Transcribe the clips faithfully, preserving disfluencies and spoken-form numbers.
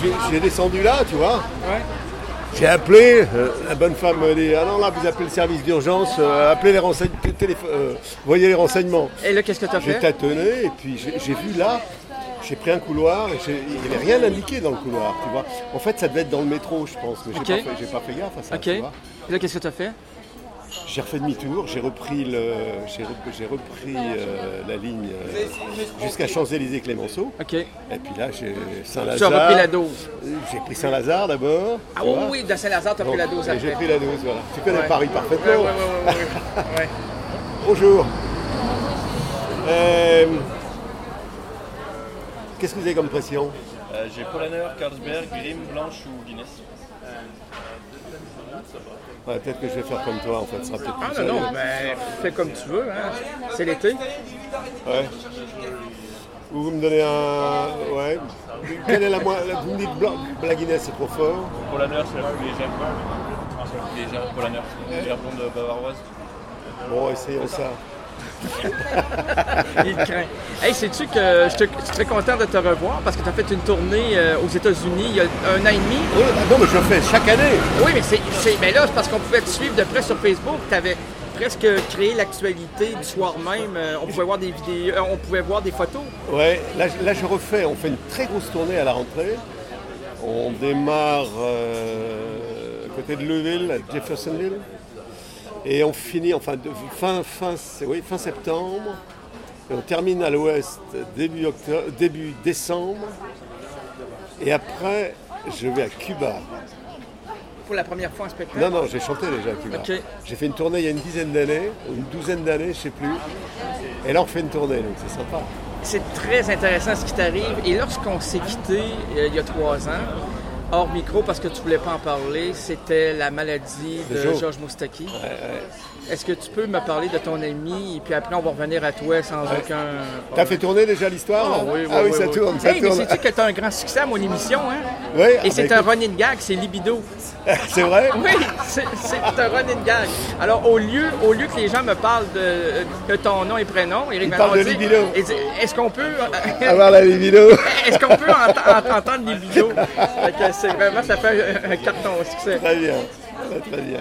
j'ai, j'ai descendu là, tu vois. Ouais. J'ai appelé, euh, la bonne femme me dit, ah non, là, vous appelez le service d'urgence, euh, appelez les renseignements, téléphone, euh, voyez les renseignements. Et là, qu'est-ce que tu as J'ai fait? tâtonné, et puis j'ai, j'ai vu là, j'ai pris un couloir, et j'ai, il n'y avait rien indiqué dans le couloir, tu vois. En fait, ça devait être dans le métro, je pense, mais j'ai, Okay. pas, fait, j'ai pas fait gaffe à ça, OK. tu vois. Et là, qu'est-ce que tu as fait? J'ai refait demi-tour, j'ai repris, le, j'ai, re- j'ai repris euh, la ligne euh, jusqu'à Champs-Élysées-Clémenceau. OK. Et puis là, j'ai Tu Saint-Lazare. as repris la dose. J'ai pris Saint-Lazare d'abord. Ah tu oui, vois. oui, de Saint-Lazare, tu as Bon, pris la dose et j'ai après. pris la dose, voilà. Tu connais Ouais. Paris Ouais, parfaitement. ouais, ouais, ouais, ouais. Ouais. Bonjour. Euh, Qu'est-ce que vous avez comme pression? Euh, j'ai Polaner, Carlsberg, Grimm, Blanche ou Guinness. Ouais, peut-être que je vais faire comme toi, en fait. Ce sera peut-être Ah plus non, non, sérieux. ben, fais comme tu veux, hein. C'est l'été. Ouais. Ou vous me donnez un... Ouais. Quelle est la moins... Vous me dites blanc... La Guinness, c'est trop fort. Polaner, c'est la plus légère. C'est la plus légère, Polaner. C'est une légère blonde bavaroise. Bon, essayons ça. Il craint. Hey, sais-tu que je, te- je suis très content de te revoir parce que tu as fait une tournée euh, aux États-Unis il y a un an et demi. Oui, ah non, mais je le fais chaque année. Oui, mais c'est, c'est mais là, c'est parce qu'on pouvait te suivre de près sur Facebook. Tu avais presque créé l'actualité du soir même. Euh, on pouvait voir des vidéos, euh, on pouvait voir des photos. Ouais, là, je- là je refais, on fait une très grosse tournée à la rentrée. On démarre euh, à côté de Louisville, à Jeffersonville. Et on finit, enfin, de, fin, fin, c'est- oui, fin septembre. Et on termine à l'ouest début, octobre, début décembre. Et après, je vais à Cuba. Pour la première fois en spectacle. Non, non, j'ai chanté déjà à Cuba. Ok. J'ai fait une tournée il y a une dizaine d'années, ou une douzaine d'années, je ne sais plus. Et là, on fait une tournée, donc c'est sympa. C'est très intéressant ce qui t'arrive. Et lorsqu'on s'est quitté euh, il y a trois ans, hors micro, parce que tu voulais pas en parler, c'était la maladie de De Joe. Georges Moustaki. Ouais, ouais. Est-ce que tu peux me parler de ton ami et puis après on va revenir à toi sans aucun... T'as fait tourner déjà l'histoire Ah là oui, oui, Ah oui, oui, ça oui. tourne, ça Hey, mais tourne. sais-tu que tu as un grand succès à mon émission, hein? Oui, Et ah, c'est bah, un écoute, running gag, c'est libido. c'est vrai? Oui, c'est, c'est un running gag. Alors, au lieu, au lieu que les gens me parlent de, de ton nom et prénom, Éric Ils Vallon parlent de dit- libido. il dit, est-ce qu'on peut... Avoir la libido. Est-ce qu'on peut ent- ent- entendre libido? Fait que c'est vraiment, ça fait un, un carton au succès. Très bien, très, très bien.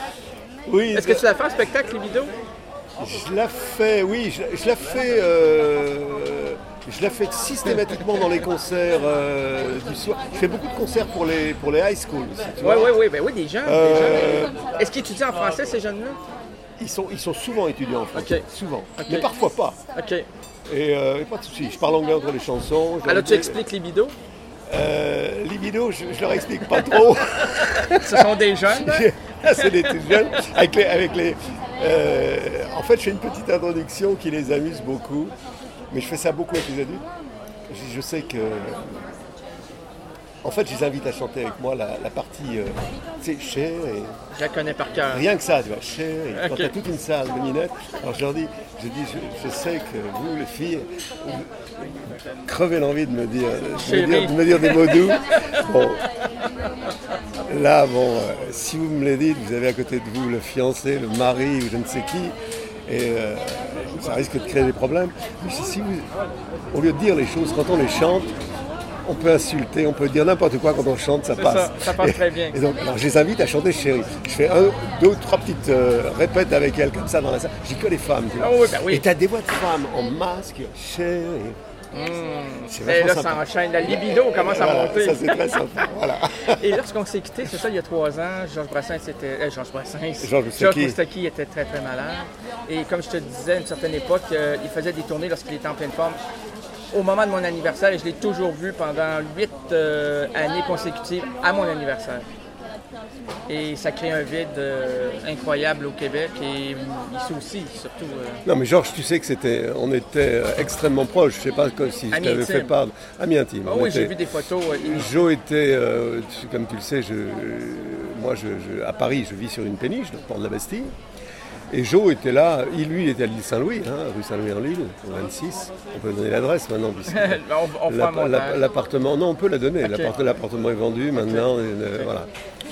Oui, Est-ce que tu l'as fait un spectacle libido? je la fais, oui, je, je la fais, euh, je la fais systématiquement dans les concerts euh, du soir. Je fais beaucoup de concerts pour les, pour les high schools aussi, tu Oui, vois. oui, oui, ben oui, des jeunes. des Euh, jeunes. Est-ce qu'ils étudient en français, ces jeunes-là? Ils sont, ils sont souvent étudiants en français, Ok. souvent, Ok. mais parfois pas. OK. Et euh, pas de souci, je parle anglais entre les chansons. Alors, tu expliques libido? Euh, libido, je, je leur explique pas trop. Ce sont des jeunes. C'est des tout jeunes. Avec les, avec les, euh, en fait, je fais une petite introduction qui les amuse beaucoup. Mais je fais ça beaucoup avec les adultes. Je, je sais que... En fait, je les invite à chanter avec moi la, la partie, euh, tu sais, cher et... Je la connais par cœur. Rien que ça, tu vois, cher et... Quand Ok. t'as toute une salle de minettes, alors je leur dis, je dis, je, je sais que vous, les filles, vous crevez l'envie de me dire, de me Chérie. dire, de me dire des mots doux. Bon. Là, bon, euh, si vous me les dites, vous avez à côté de vous le fiancé, le mari ou je ne sais qui, et euh, ça risque de créer des problèmes. Mais si, si vous, au lieu de dire les choses, quand on les chante, on peut insulter, on peut dire n'importe quoi quand on chante, ça C'est passe. ça, ça passe Et- très bien. Et donc, alors, je les invite à chanter Chérie. Je fais un, deux, trois petites euh, répètes avec elles comme ça dans la salle. J'ai que les femmes, tu vois. Ah oui, ben oui. Et t'as des voix de femmes en masque, Chérie. C'est Et vachement là, ça sympa. enchaîne. La libido commence à Voilà, monter. ça c'est très sympa. Voilà. Et lorsqu'on s'est quitté, c'est ça, il y a trois ans, Georges Brassens était. euh, Georges Brassens. Georges Moustaki. Moustaki était très, très malade. Et comme je te disais, à une certaine époque, euh, il faisait des tournées lorsqu'il était en pleine forme. Au moment de mon anniversaire, et je l'ai toujours vu pendant huit euh, années consécutives à mon anniversaire. Et ça crée un vide euh, incroyable au Québec et ici aussi, surtout. euh, Non mais Georges, tu sais que c'était, on était euh, extrêmement proches. Je sais pas que- si je Amis t'avais intimes. fait part. Amis intimes. Ah on oui, était- j'ai vu des photos. euh, il- Joe était, euh, tu- comme tu le sais, je, moi je, je- à Paris, je vis sur une péniche, donc port de la Bastille. Et Joe était là, il lui il était à l'île Saint-Louis, hein, rue Saint-Louis en Lille, au vingt-six. On peut donner l'adresse maintenant. puisque on, on fera un l'app- montage. l'app- L'appartement, non, on peut la donner. Ok. L'appart- L'appartement est vendu maintenant. et, euh, voilà.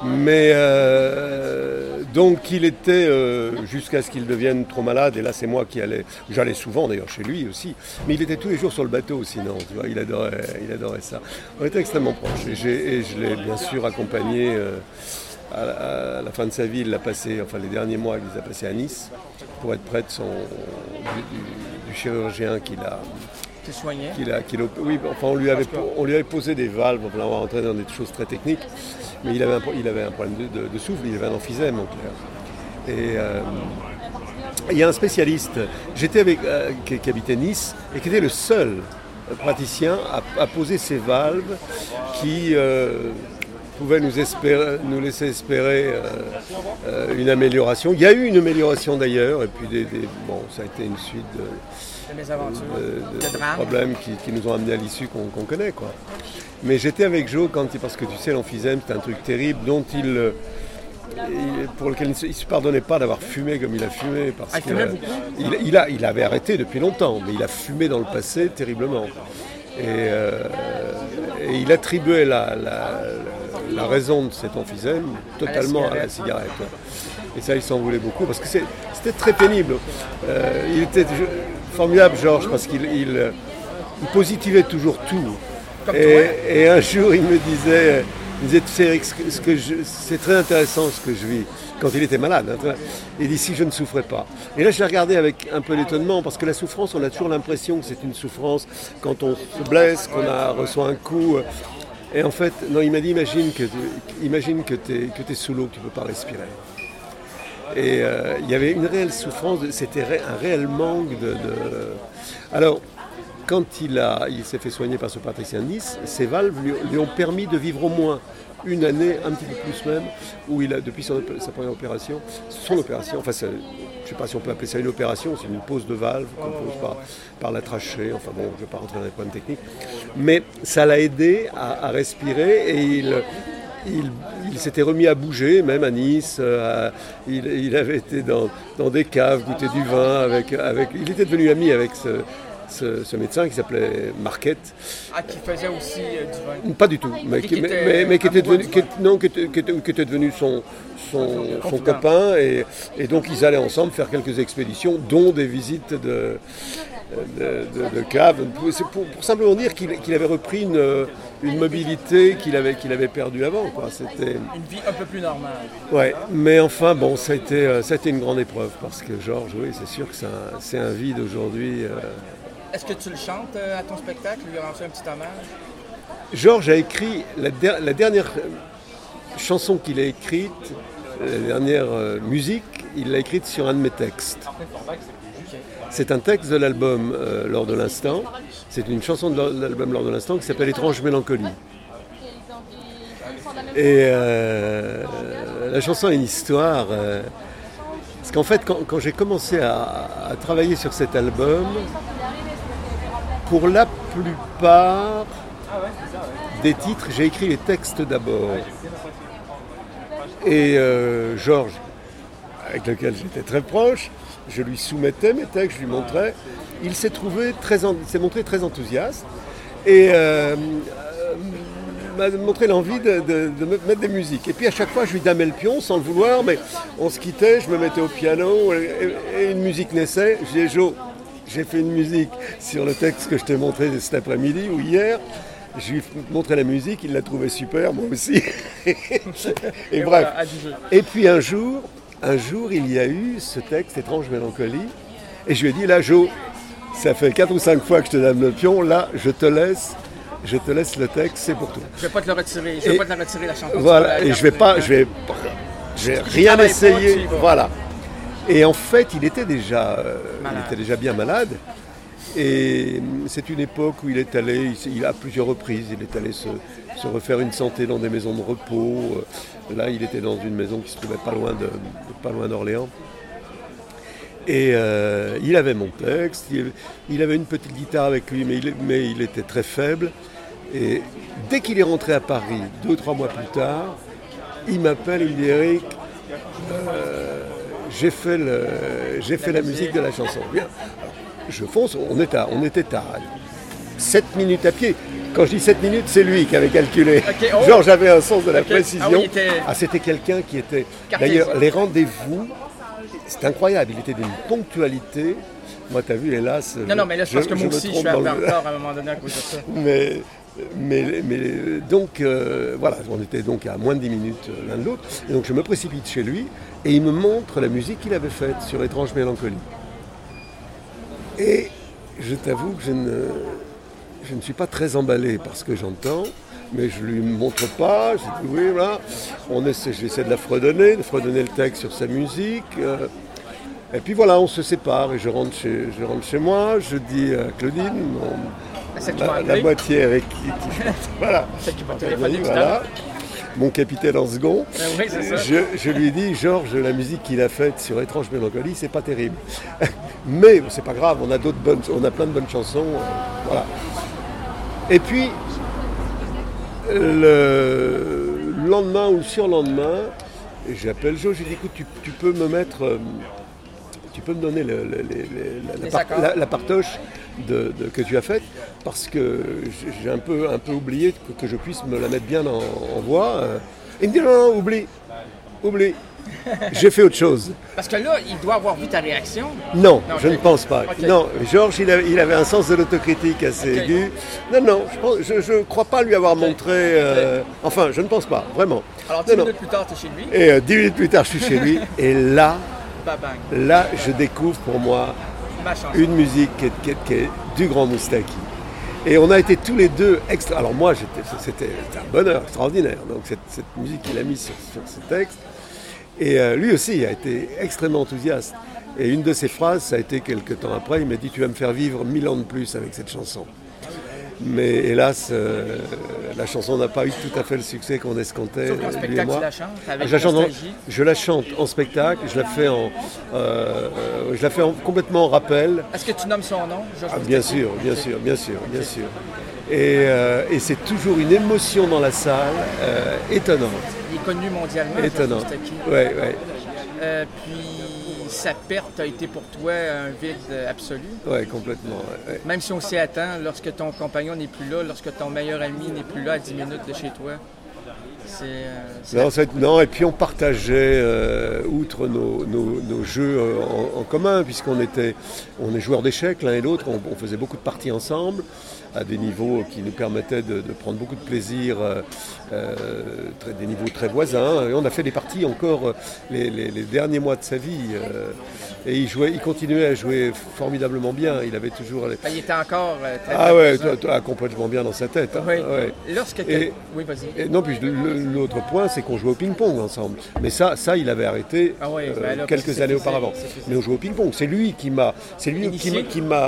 Mais euh, donc il était, euh, jusqu'à ce qu'il devienne trop malade, et là c'est moi qui allais, j'allais souvent d'ailleurs chez lui aussi, mais il était tous les jours sur le bateau sinon, tu vois, il adorait, il adorait ça. On était extrêmement proches, et, j'ai, et je l'ai bien sûr accompagné euh, à, la, à la fin de sa vie, il l'a passé, enfin les derniers mois il les a passés à Nice, pour être près de son, du, du, du chirurgien qu'il a... Qui soignait qu'il a, qu'il a, oui, enfin on lui, avait, on lui avait posé des valves, on va rentrer dans des choses très techniques, mais il avait un, il avait un problème de, de, de souffle, il avait un emphysème en clair. Et euh, il y a un spécialiste, j'étais avec, euh, qui, qui habitait Nice, et qui était le seul praticien à, à poser ces valves qui euh, pouvaient nous, espérer, nous laisser espérer euh, euh, une amélioration. Il y a eu une amélioration d'ailleurs, et puis des, des, bon, ça a été une suite de... Mes aventures, de, de, de problèmes qui, qui nous ont amenés à l'issue qu'on, qu'on connaît, quoi. Mais j'étais avec Joe quand, parce que tu sais, l'emphysème, c'est un truc terrible dont il, il pour lequel il ne se, il se pardonnait pas d'avoir fumé comme il a fumé, parce ah, que il, il, a, il avait arrêté depuis longtemps, mais il a fumé dans le passé terriblement. Et, euh, et il attribuait la, la, la raison de cet emphysème totalement à la cigarette. À la cigarette. Et ça, il s'en voulait beaucoup, parce que c'est, c'était très pénible. Euh, il était formidable, Georges, parce qu'il il, il positivait toujours tout. Et, et un jour, il me disait, il me disait, tu sais, Eric, ce que, ce que je, c'est très intéressant ce que je vis, quand il était malade. Hein, il dit, si je ne souffrais pas. Et là, je l'ai regardé avec un peu d'étonnement, parce que la souffrance, on a toujours l'impression que c'est une souffrance quand on se blesse, qu'on a, reçoit un coup. Et en fait, non, il m'a dit, imagine que, imagine que tu es sous l'eau, que tu ne peux pas respirer. Et euh, il y avait une réelle souffrance, c'était un réel manque de... de... Alors, quand il, a, il s'est fait soigner par ce praticien de Nice, ces valves lui, lui ont permis de vivre au moins une année, un petit peu plus même, où il a, depuis son, sa première opération, son opération, enfin, je ne sais pas si on peut appeler ça une opération, c'est une pose de valve qu'on pose par, par la trachée, enfin bon, je ne vais pas rentrer dans les problèmes techniques, mais ça l'a aidé à, à respirer et il... Il, il s'était remis à bouger, même à Nice. Euh, il, il avait été dans, dans des caves, goûter du vin. Avec, avec, il était devenu ami avec ce, ce, ce médecin qui s'appelait Marquette. Ah, qui faisait aussi euh, du vin. Pas du tout, mais qui, qui, mais, mais, mais qui était devenu, qui, non, qui était, qui était, qui était devenu son, son, son copain. Et, et donc ils allaient ensemble faire quelques expéditions, dont des visites de... De, de, de cave, c'est pour, pour simplement dire qu'il, qu'il avait repris une, une mobilité qu'il avait, qu'il avait perdue avant, quoi. C'était une vie un peu plus normale. Ouais, mais enfin bon, ça a été, ça a été une grande épreuve parce que Georges, oui, c'est sûr que c'est un, c'est un vide aujourd'hui. Euh... Est-ce que tu le chantes à ton spectacle, lui rends un petit hommage? Georges a écrit la, der, la dernière chanson qu'il a écrite, la dernière euh, musique, il l'a écrite sur un de mes textes. C'est un texte de l'album euh, L'Or de l'instant. C'est une chanson de l'album L'Or de l'instant qui s'appelle Étrange mélancolie. Et euh, la chanson a une histoire. Euh, parce qu'en fait, quand, quand j'ai commencé à, à travailler sur cet album, pour la plupart des titres, j'ai écrit les textes d'abord. Et euh, Georges, avec lequel j'étais très proche, je lui soumettais mes textes, je lui montrais. Il s'est trouvé très, en, s'est montré très enthousiaste et euh, euh, m'a montré l'envie de, de, de me mettre des musiques. Et puis à chaque fois, je lui damais le pion sans le vouloir, mais on se quittait, je me mettais au piano et, et une musique naissait. Je disais, Jo, j'ai fait une musique sur le texte que je t'ai montré cet après-midi ou hier. Je lui montrais la musique, il l'a trouvé super, moi aussi. et, et bref. Voilà, et puis un jour... Un jour, il y a eu ce texte, Étrange mélancolie, et je lui ai dit, là, Jo, ça fait quatre ou cinq fois que je te donne le pion, là, je te laisse, je te laisse le texte, c'est pour toi. Je ne vais pas te le retirer, je ne vais pas te le retirer, la chanson. Voilà, et je vais pas, je vais, je vais rien essayer, voilà. Et en fait, il était déjà, euh, il était déjà bien malade, et c'est une époque où il est allé, il, il a à plusieurs reprises, il est allé se, se refaire une santé dans des maisons de repos. Là, il était dans une maison qui se trouvait pas loin, de, pas loin d'Orléans. Et euh, il avait mon texte, il, il avait une petite guitare avec lui, mais il, mais il était très faible. Et dès qu'il est rentré à Paris, deux ou trois mois plus tard, il m'appelle, il me dit, Eric, euh, j'ai fait, le, j'ai fait la musique de la chanson. Bien. Je fonce, on, est à, on était à sept minutes à pied. Quand je dis sept minutes, c'est lui qui avait calculé. Okay, oh. Genre, j'avais un sens de la Okay. précision. Ah, oui, était... ah, c'était quelqu'un qui était... Cartésien. D'ailleurs, les rendez-vous, c'est incroyable. Il était d'une ponctualité. Moi, t'as vu, hélas... Non, non, mais là, c'est parce que moi aussi, je suis arrivé en le... retard à un moment donné à cause de ça. mais, mais, mais donc, euh, voilà, on était donc à moins de dix minutes l'un de l'autre. Et donc, je me précipite chez lui et il me montre la musique qu'il avait faite sur Étrange Mélancolie. Et je t'avoue que je ne... Je ne suis pas très emballé par ce que j'entends, mais je ne lui montre pas. Je dis oui, voilà. On essaie, j'essaie de la fredonner, de fredonner le texte sur sa musique. Euh, et puis voilà, on se sépare et je rentre chez, je rentre chez moi. Je dis à Claudine, mon, la, la moitié avec qui. qui voilà. Celle qui m'a téléphoné tout à voilà. l'heure. Mon capitaine en second. Euh, oui, c'est ça. Je, je lui dis, Georges, la musique qu'il a faite sur Étrange Mélancolie, c'est pas terrible. Mais c'est pas grave, on a d'autres bonnes, on a plein de bonnes chansons. Euh, voilà. Et puis, le lendemain ou le surlendemain, j'appelle Jo, j'ai dit, écoute, tu, tu peux me mettre, euh, tu peux me donner le, le, les, la, la, part, la, la partoche de, de, que tu as faite, parce que j'ai un peu, un peu oublié que, que je puisse me la mettre bien en, en voix. Il me dit, non, non, oublie, oublie. J'ai fait autre chose. Parce que là, il doit avoir vu ta réaction. Non, non je okay. ne pense pas. Okay. Non, Georges, il avait, il avait un sens de l'autocritique assez okay. aigu. Non, non, je ne crois pas lui avoir okay. montré... Euh, okay. Enfin, je ne pense pas, vraiment. Alors, dix minutes non. plus tard, tu es chez lui. Et euh, dix minutes plus tard, je suis chez lui. Et là, Bang. là, je découvre pour moi une musique qui est, qui, est, qui est du Grand Moustaki. Et on a été tous les deux extra... Alors moi, c'était un bonheur extraordinaire. Donc cette, cette musique qu'il a mise sur, sur ce texte. Et euh, lui aussi a été extrêmement enthousiaste. Et une de ses phrases, ça a été quelques temps après, il m'a dit « Tu vas me faire vivre mille ans de plus avec cette chanson ». Mais hélas, euh, la chanson n'a pas eu tout à fait le succès qu'on escomptait. Sauf qu'en spectacle, tu la chantes avec je la chante en, nostalgie. Je la chante en spectacle, je la fais, en, euh, je la fais en, complètement en rappel. Est-ce que tu nommes son nom, ah, Bien sûr, bien sûr, bien sûr, bien sûr. Et, euh, et c'est toujours une émotion dans la salle, euh, étonnante. Il est connu mondialement. Étonnant. Ouais, ouais. Euh, puis sa perte a été pour toi un vide absolu. Oui, complètement. Ouais, ouais. Même si on s'y attend, lorsque ton compagnon n'est plus là, lorsque ton meilleur ami n'est plus là à dix minutes de chez toi. C'est, euh, non, c'est, non, et puis on partageait, euh, outre nos, nos, nos jeux euh, en, en commun, puisqu'on était, on est joueurs d'échecs l'un et l'autre, on, on faisait beaucoup de parties ensemble, à des niveaux qui nous permettaient de, de prendre beaucoup de plaisir, euh, euh, très, des niveaux très voisins. Et on a fait des parties encore euh, les, les, les derniers mois de sa vie. Euh, et il, jouait, il continuait à jouer formidablement bien. Il avait toujours... Les... Il était encore euh, très Ah ouais, toi, toi, complètement bien dans sa tête. Hein. Oui. Ouais. Lorsque et, oui, vas-y. Et non, puis l'autre point, c'est qu'on jouait au ping-pong ensemble. Mais ça, ça il avait arrêté ah ouais, euh, ben là, quelques années auparavant. Mais on jouait au ping-pong. C'est lui qui m'a... C'est lui qui, qui m'a...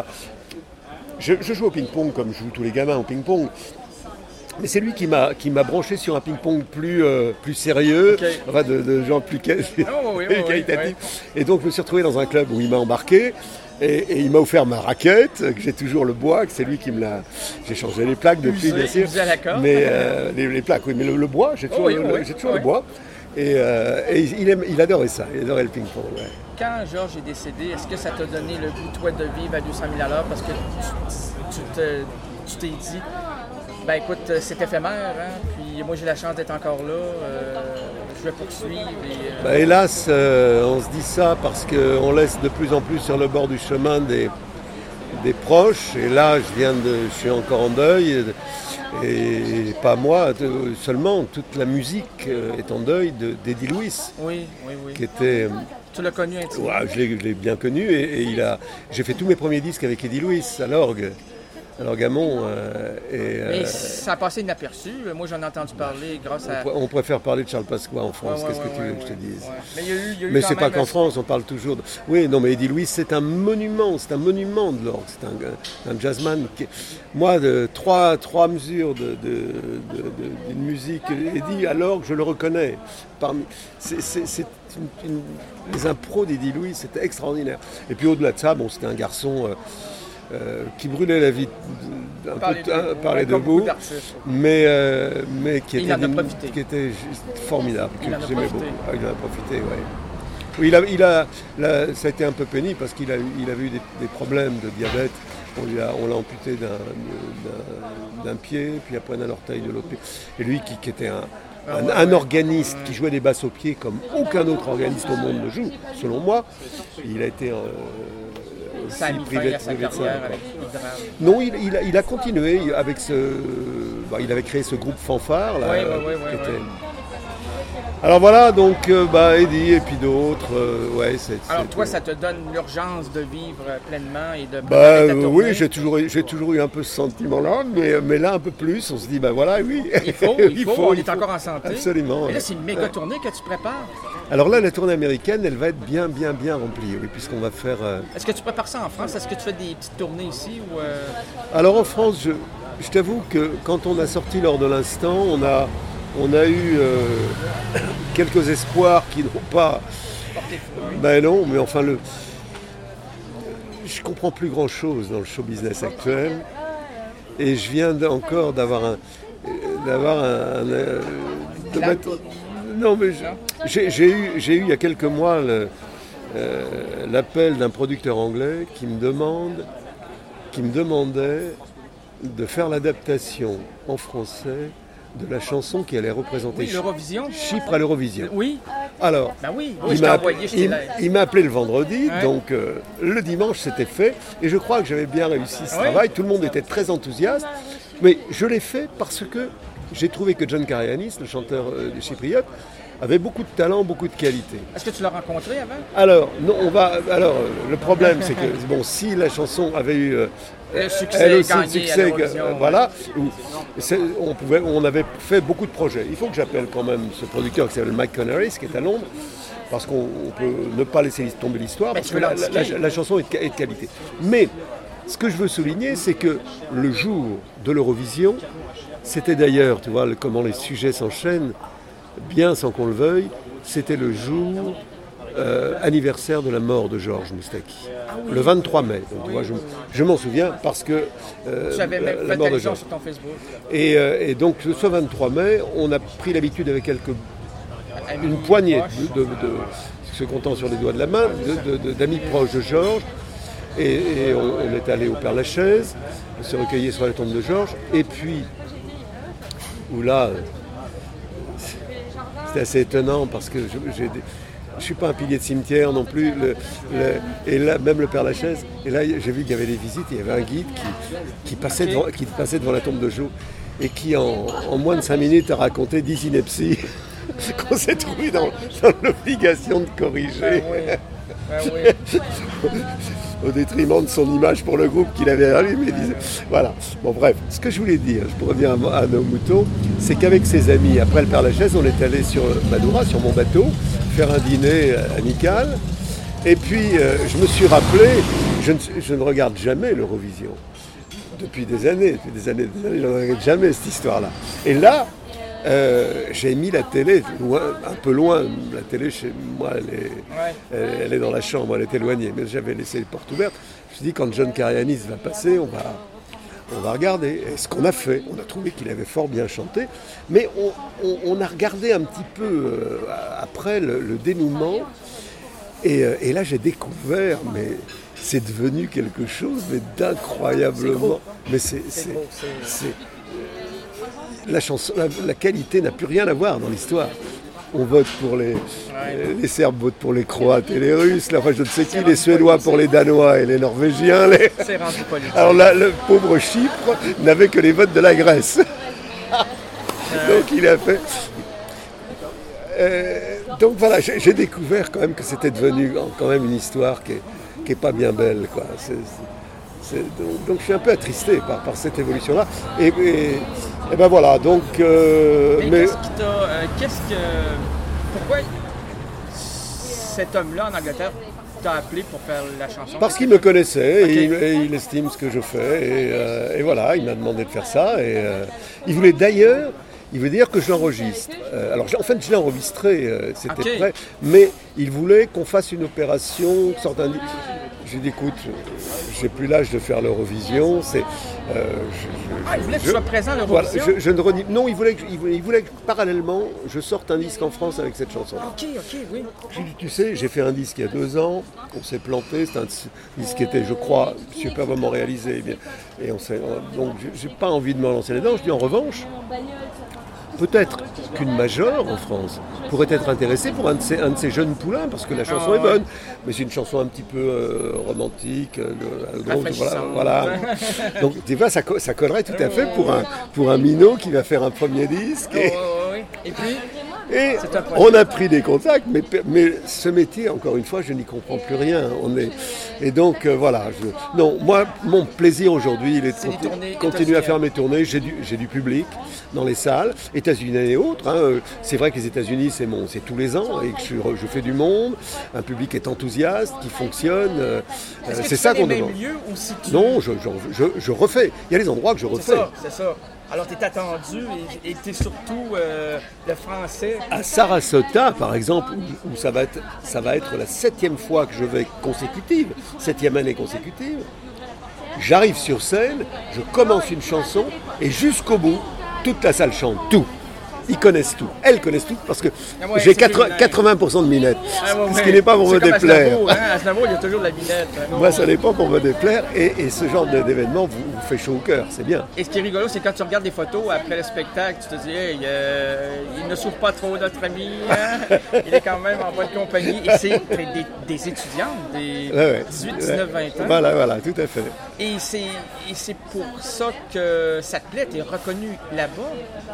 Je, je joue au ping-pong comme jouent tous les gamins au ping-pong. Mais c'est lui qui m'a, qui m'a branché sur un ping-pong plus, euh, plus sérieux, okay. Enfin de, de gens plus, quali- oh, oui, oh, qualitatifs. Oui, oui. Et donc je me suis retrouvé dans un club où il m'a embarqué. Et, et il m'a offert ma raquette, que j'ai toujours le bois, que c'est lui qui me l'a... J'ai changé les plaques depuis, bien sûr. Mais euh, les, les plaques, oui, mais le, le bois, j'ai toujours, oh, oui, le, oui, j'ai toujours oui. le bois. Et, euh, et il, aime, il adorait ça, il adorait le ping-pong. Ouais. Quand Georges est décédé, est-ce que ça t'a donné le goût, toi, de vivre à deux cent mille à l'heure? Parce que tu, tu, te, tu t'es dit, ben écoute, c'est éphémère, hein? Puis moi j'ai la chance d'être encore là, euh, je vais poursuivre. Et, euh... ben, hélas, euh, on se dit ça parce qu'on laisse de plus en plus sur le bord du chemin des, des proches. Et là, je viens de, je suis encore en deuil. Et pas moi seulement, toute la musique est en deuil de, d'Eddie Louis. Oui, oui, oui. Qui était... Tu l'as connu intimement? Ouais, je l'ai, je l'ai bien connu et, et il a... j'ai fait tous mes premiers disques avec Eddie Louis à l'orgue. Alors Gamon. Euh, et, Mais euh, ça a passé inaperçu. Moi, j'en ai entendu parler grâce à... On préfère parler de Charles Pasqua en France. Ouais, ouais, Qu'est-ce ouais, que tu veux ouais, que je te dise ouais. Mais, il y a eu, il y a eu Mais c'est pas qu'en un... France, on parle toujours... De... Oui, non, mais Eddie Louis, c'est un monument. C'est un monument de l'orgue. C'est un, un jazzman. Qui... Moi, de trois, trois mesures de, de, de, de, d'une musique Eddie à l'orgue, je le reconnais. Parmi... C'est, c'est, c'est une, une... Les impros d'Eddie Louis, c'était extraordinaire. Et puis au-delà de ça, bon, c'était un garçon... Euh, Euh, qui brûlait la vie un par peu les t- un, par les debout, debout, mais, euh, mais qui, était d'une, qui était juste formidable, il que en a j'aimais profité. beaucoup. Ah, il en a profité, ouais. Oui, il a, il a, là, ça a été un peu pénible parce qu'il a, il avait eu des, des problèmes de diabète On, lui a, on l'a amputé d'un, d'un, d'un pied, puis après d'un orteil de l'autre pied. Et lui qui, qui était un, Ah un, ouais, un ouais. organiste qui jouait des basses au pied comme aucun autre organiste au monde ne joue, selon moi, il a été... Euh, Ça a mis fin à sa carrière avec le drame. Non, il, il, a, il a continué avec ce. Bah, il avait créé ce groupe Fanfare là. Oui, oui, oui, qui oui, était... oui. Alors voilà, donc euh, bah, Eddie et puis d'autres. Euh, ouais, c'est, Alors c'est, toi, euh, ça te donne l'urgence de vivre pleinement et de Bah préparer ta euh, tournée. oui, j'ai toujours, eu- j'ai toujours eu un peu ce sentiment-là, mais, mais là un peu plus. On se dit, bah voilà, oui. Il faut, il faut, on il est faut. encore en santé. Absolument. Et là, ouais. c'est une méga tournée que tu prépares. Alors là, la tournée américaine, elle va être bien, bien, bien remplie, oui, puisqu'on va faire. euh, Est-ce que tu prépares ça en France? Est-ce que tu fais des petites tournées ici? Ou euh, Alors en France, je, je t'avoue que quand on a sorti lors de l'instant, on a, on a eu euh, quelques espoirs qui n'ont pas. porter fruit? Ben non, mais enfin le. Je comprends plus grand chose dans le show business actuel, et je viens d- encore d'avoir un, euh, d'avoir un. un, euh, de Clap. mettre- non mais je- j'ai, j'ai eu, j'ai eu il y a quelques mois le, euh, l'appel d'un producteur anglais qui me demande, qui me demandait de faire l'adaptation en français de la chanson qui allait représenter Oui, Ch- l'Eurovision. Chypre à l'Eurovision. Oui, Alors, ben oui. oui il je t'ai m'a, envoyé, je t'ai il- là. il m'a appelé le vendredi, Ouais. donc euh, le dimanche c'était fait, et je crois que j'avais bien réussi ce Ouais. travail, tout le monde était très enthousiaste, mais je l'ai fait parce que j'ai trouvé que John Karagiannis, le chanteur euh, du Chypriote, avait beaucoup de talent, beaucoup de qualité. Est-ce que tu l'as rencontré avant? Alors, non, on va. Alors, euh, le problème, c'est que bon, si la chanson avait eu euh, Le succès elle aussi gagné le à succès, l'Eurovision, euh, ouais. voilà, où c'est- on pouvait, on avait fait beaucoup de projets. Il faut que j'appelle quand même ce producteur qui s'appelle Mike Connery, qui est à Londres, parce qu'on on peut ne pas laisser tomber l'histoire, Mais parce tu que peux la, la- l'indiquer. la- la chanson est de, est de qualité. Mais ce que je veux souligner, c'est que le jour de l'Eurovision, c'était d'ailleurs, tu vois, le- comment les sujets s'enchaînent, bien sans qu'on le veuille, c'était le jour euh, anniversaire de la mort de Georges Moustaki, le vingt-trois mai. Donc, tu vois, je, je m'en souviens parce que euh, Tu avais la, même la fait mort de allusion Georges. sur ton Facebook. Et, euh, et donc ce vingt-trois mai, on a pris l'habitude avec quelques, Amis une poignée proches. de, de- de- se comptant sur les doigts de la main, de- de- de- d'amis proches de Georges. Et, et on, on est allé au Père-Lachaise, on s'est recueilli sur la tombe de Georges. Et puis, où là, euh, c'était assez étonnant parce que je, j'ai des- je suis pas un pilier de cimetière non plus. Le- le- et là, même le Père-Lachaise. Et là, j'ai vu qu'il y avait des visites. Il y avait un guide qui, qui passait, Ok. devant, qui passait devant la tombe de Joe et qui, en, en moins de cinq minutes, a raconté dix inepties qu'on s'est trouvé dans, dans l'obligation de corriger. Ben oui. Ben oui. Au détriment de son image pour le groupe qu'il avait à lui. Mais il disait- voilà. Bon, bref, ce que je voulais dire, je reviens à, à nos moutons, c'est qu'avec ses amis, après le Père-Lachaise, on est allé sur Madoura, sur mon bateau, faire un dîner euh, amical. Et puis, euh, je me suis rappelé, je ne, je ne regarde jamais l'Eurovision. Depuis des années, depuis des années, des années, je ne regarde jamais cette histoire-là. Et là, euh, j'ai mis la télé loin, un peu loin. La télé chez moi, elle est, Ouais. elle, elle est dans la chambre, elle est éloignée. Mais j'avais laissé les portes ouvertes. Je me suis dit, quand John Karagiannis va passer, on va, on va regarder. Et ce qu'on a fait, on a trouvé qu'il avait fort bien chanté. Mais on, on- on a regardé un petit peu euh, après le, le dénouement. Et, euh, et là, j'ai découvert, mais c'est devenu quelque chose mais C'est d'incroyablement. gros. Mais c'est, C'est c'est, gros, c'est- c'est- la chanson, la, la qualité n'a plus rien à voir dans l'histoire. On vote pour les, euh, les Serbes votent pour les Croates et les Russes. Là, enfin, je ne sais qui, les Suédois pour les Danois et les Norvégiens. les- C'est rendu politique. Alors là, le pauvre Chypre n'avait que les votes de la Grèce. Donc il a fait. Euh, donc voilà, j'ai j'ai découvert quand même que c'était devenu quand même une histoire qui est, qui est pas bien belle, quoi. C'est- c'est- donc, donc je suis un peu attristé par, par cette évolution-là. Et, et- et ben voilà, donc. euh, Mais, mais qu'est-ce qui t'a. euh, qu'est-ce que. Pourquoi cet homme-là en Angleterre t'a appelé pour faire la chanson? parce qu'il me connaissait Ok. et, il, et il estime ce que je fais. Et, euh, et voilà, il m'a demandé de faire ça. Et euh, il voulait d'ailleurs. Il veut dire que je l'enregistre. Euh, alors, j'ai- en fait, je l'ai enregistré, euh, c'était Ok. prêt, mais il voulait qu'on fasse une opération, une sorte d'un- J'ai dit, écoute, j'ai plus l'âge de faire l'Eurovision. C'est, euh, je, je, Ah, il voulait que je- tu sois présent à voilà, l'Eurovision? je, je ne renie. Non, il voulait, que, il, voulait, il voulait que parallèlement, je sorte un disque en France avec cette chanson. Ok, ok, oui. J'ai dit, tu sais, j'ai fait un disque il y a deux ans, on s'est planté, c'est un disque qui était, je crois, superbement réalisé. Bien. Et on s'est, donc, j'ai pas envie de me lancer là-dedans. Je dis, en revanche, peut-être qu'une major en France pourrait être intéressée pour un de ces, un de ces jeunes poulains, parce que la chanson Ah, est ouais. bonne, mais c'est une chanson un petit peu euh, romantique, euh, le- le- Rafraîchissante. voilà, voilà. Donc tu vois, ça, co- ça collerait tout à fait pour un, pour un minot qui va faire un premier disque. Oh, Et, ouais, ouais, ouais. Et puis, et C'est un projet. on a pris des contacts, mais, mais ce métier, encore une fois, je n'y comprends plus rien. On est, et donc euh, voilà, je, non, moi, mon plaisir aujourd'hui, il est de C'est les conti- tournées continuer à états-uniennes. faire mes tournées. J'ai du, j'ai du public dans les salles, États-Unis et autres. hein. C'est vrai que les États-Unis, c'est mon, c'est tous les ans et que je, suis re- je fais du monde. Un public est enthousiaste, qui fonctionne. euh, est-ce euh, que c'est tu ça fais qu'on les mêmes demande. lieux ou si tu... Non, je, je, je, je refais. Il y a des endroits que je C'est refais. ça, c'est ça. Alors, tu es attendu et tu es surtout euh, le français. À Sarasota, par exemple, où, où ça, va être, ça va être la septième fois que je vais consécutive, septième année consécutive, j'arrive sur scène, je commence une chanson et jusqu'au bout, toute la salle chante tout. Ils connaissent tout, elles connaissent tout parce que Ah ouais, j'ai c'est quatre- une- quatre-vingts pour cent de minettes, Ah, ouais, ce ouais. qui n'est pas pour me C'est comme déplaire. Aznavour, hein? Aznavour, il y a toujours de la binette. Moi, ça n'est pas pour me déplaire et, et ce genre de- d'événement vous, vous fait chaud au cœur, c'est bien. Et ce qui est rigolo, c'est quand tu regardes les photos après le spectacle, tu te dis, hey, euh, il ne souffre pas trop, notre ami. hein? Il est quand même en bonne compagnie. Et c'est des, des étudiantes, des Ouais, ouais. dix-huit, dix-neuf, vingt ans. Voilà, voilà, tout à fait. Et c'est et c'est pour ça que ça te plaît, tu es reconnu là-bas.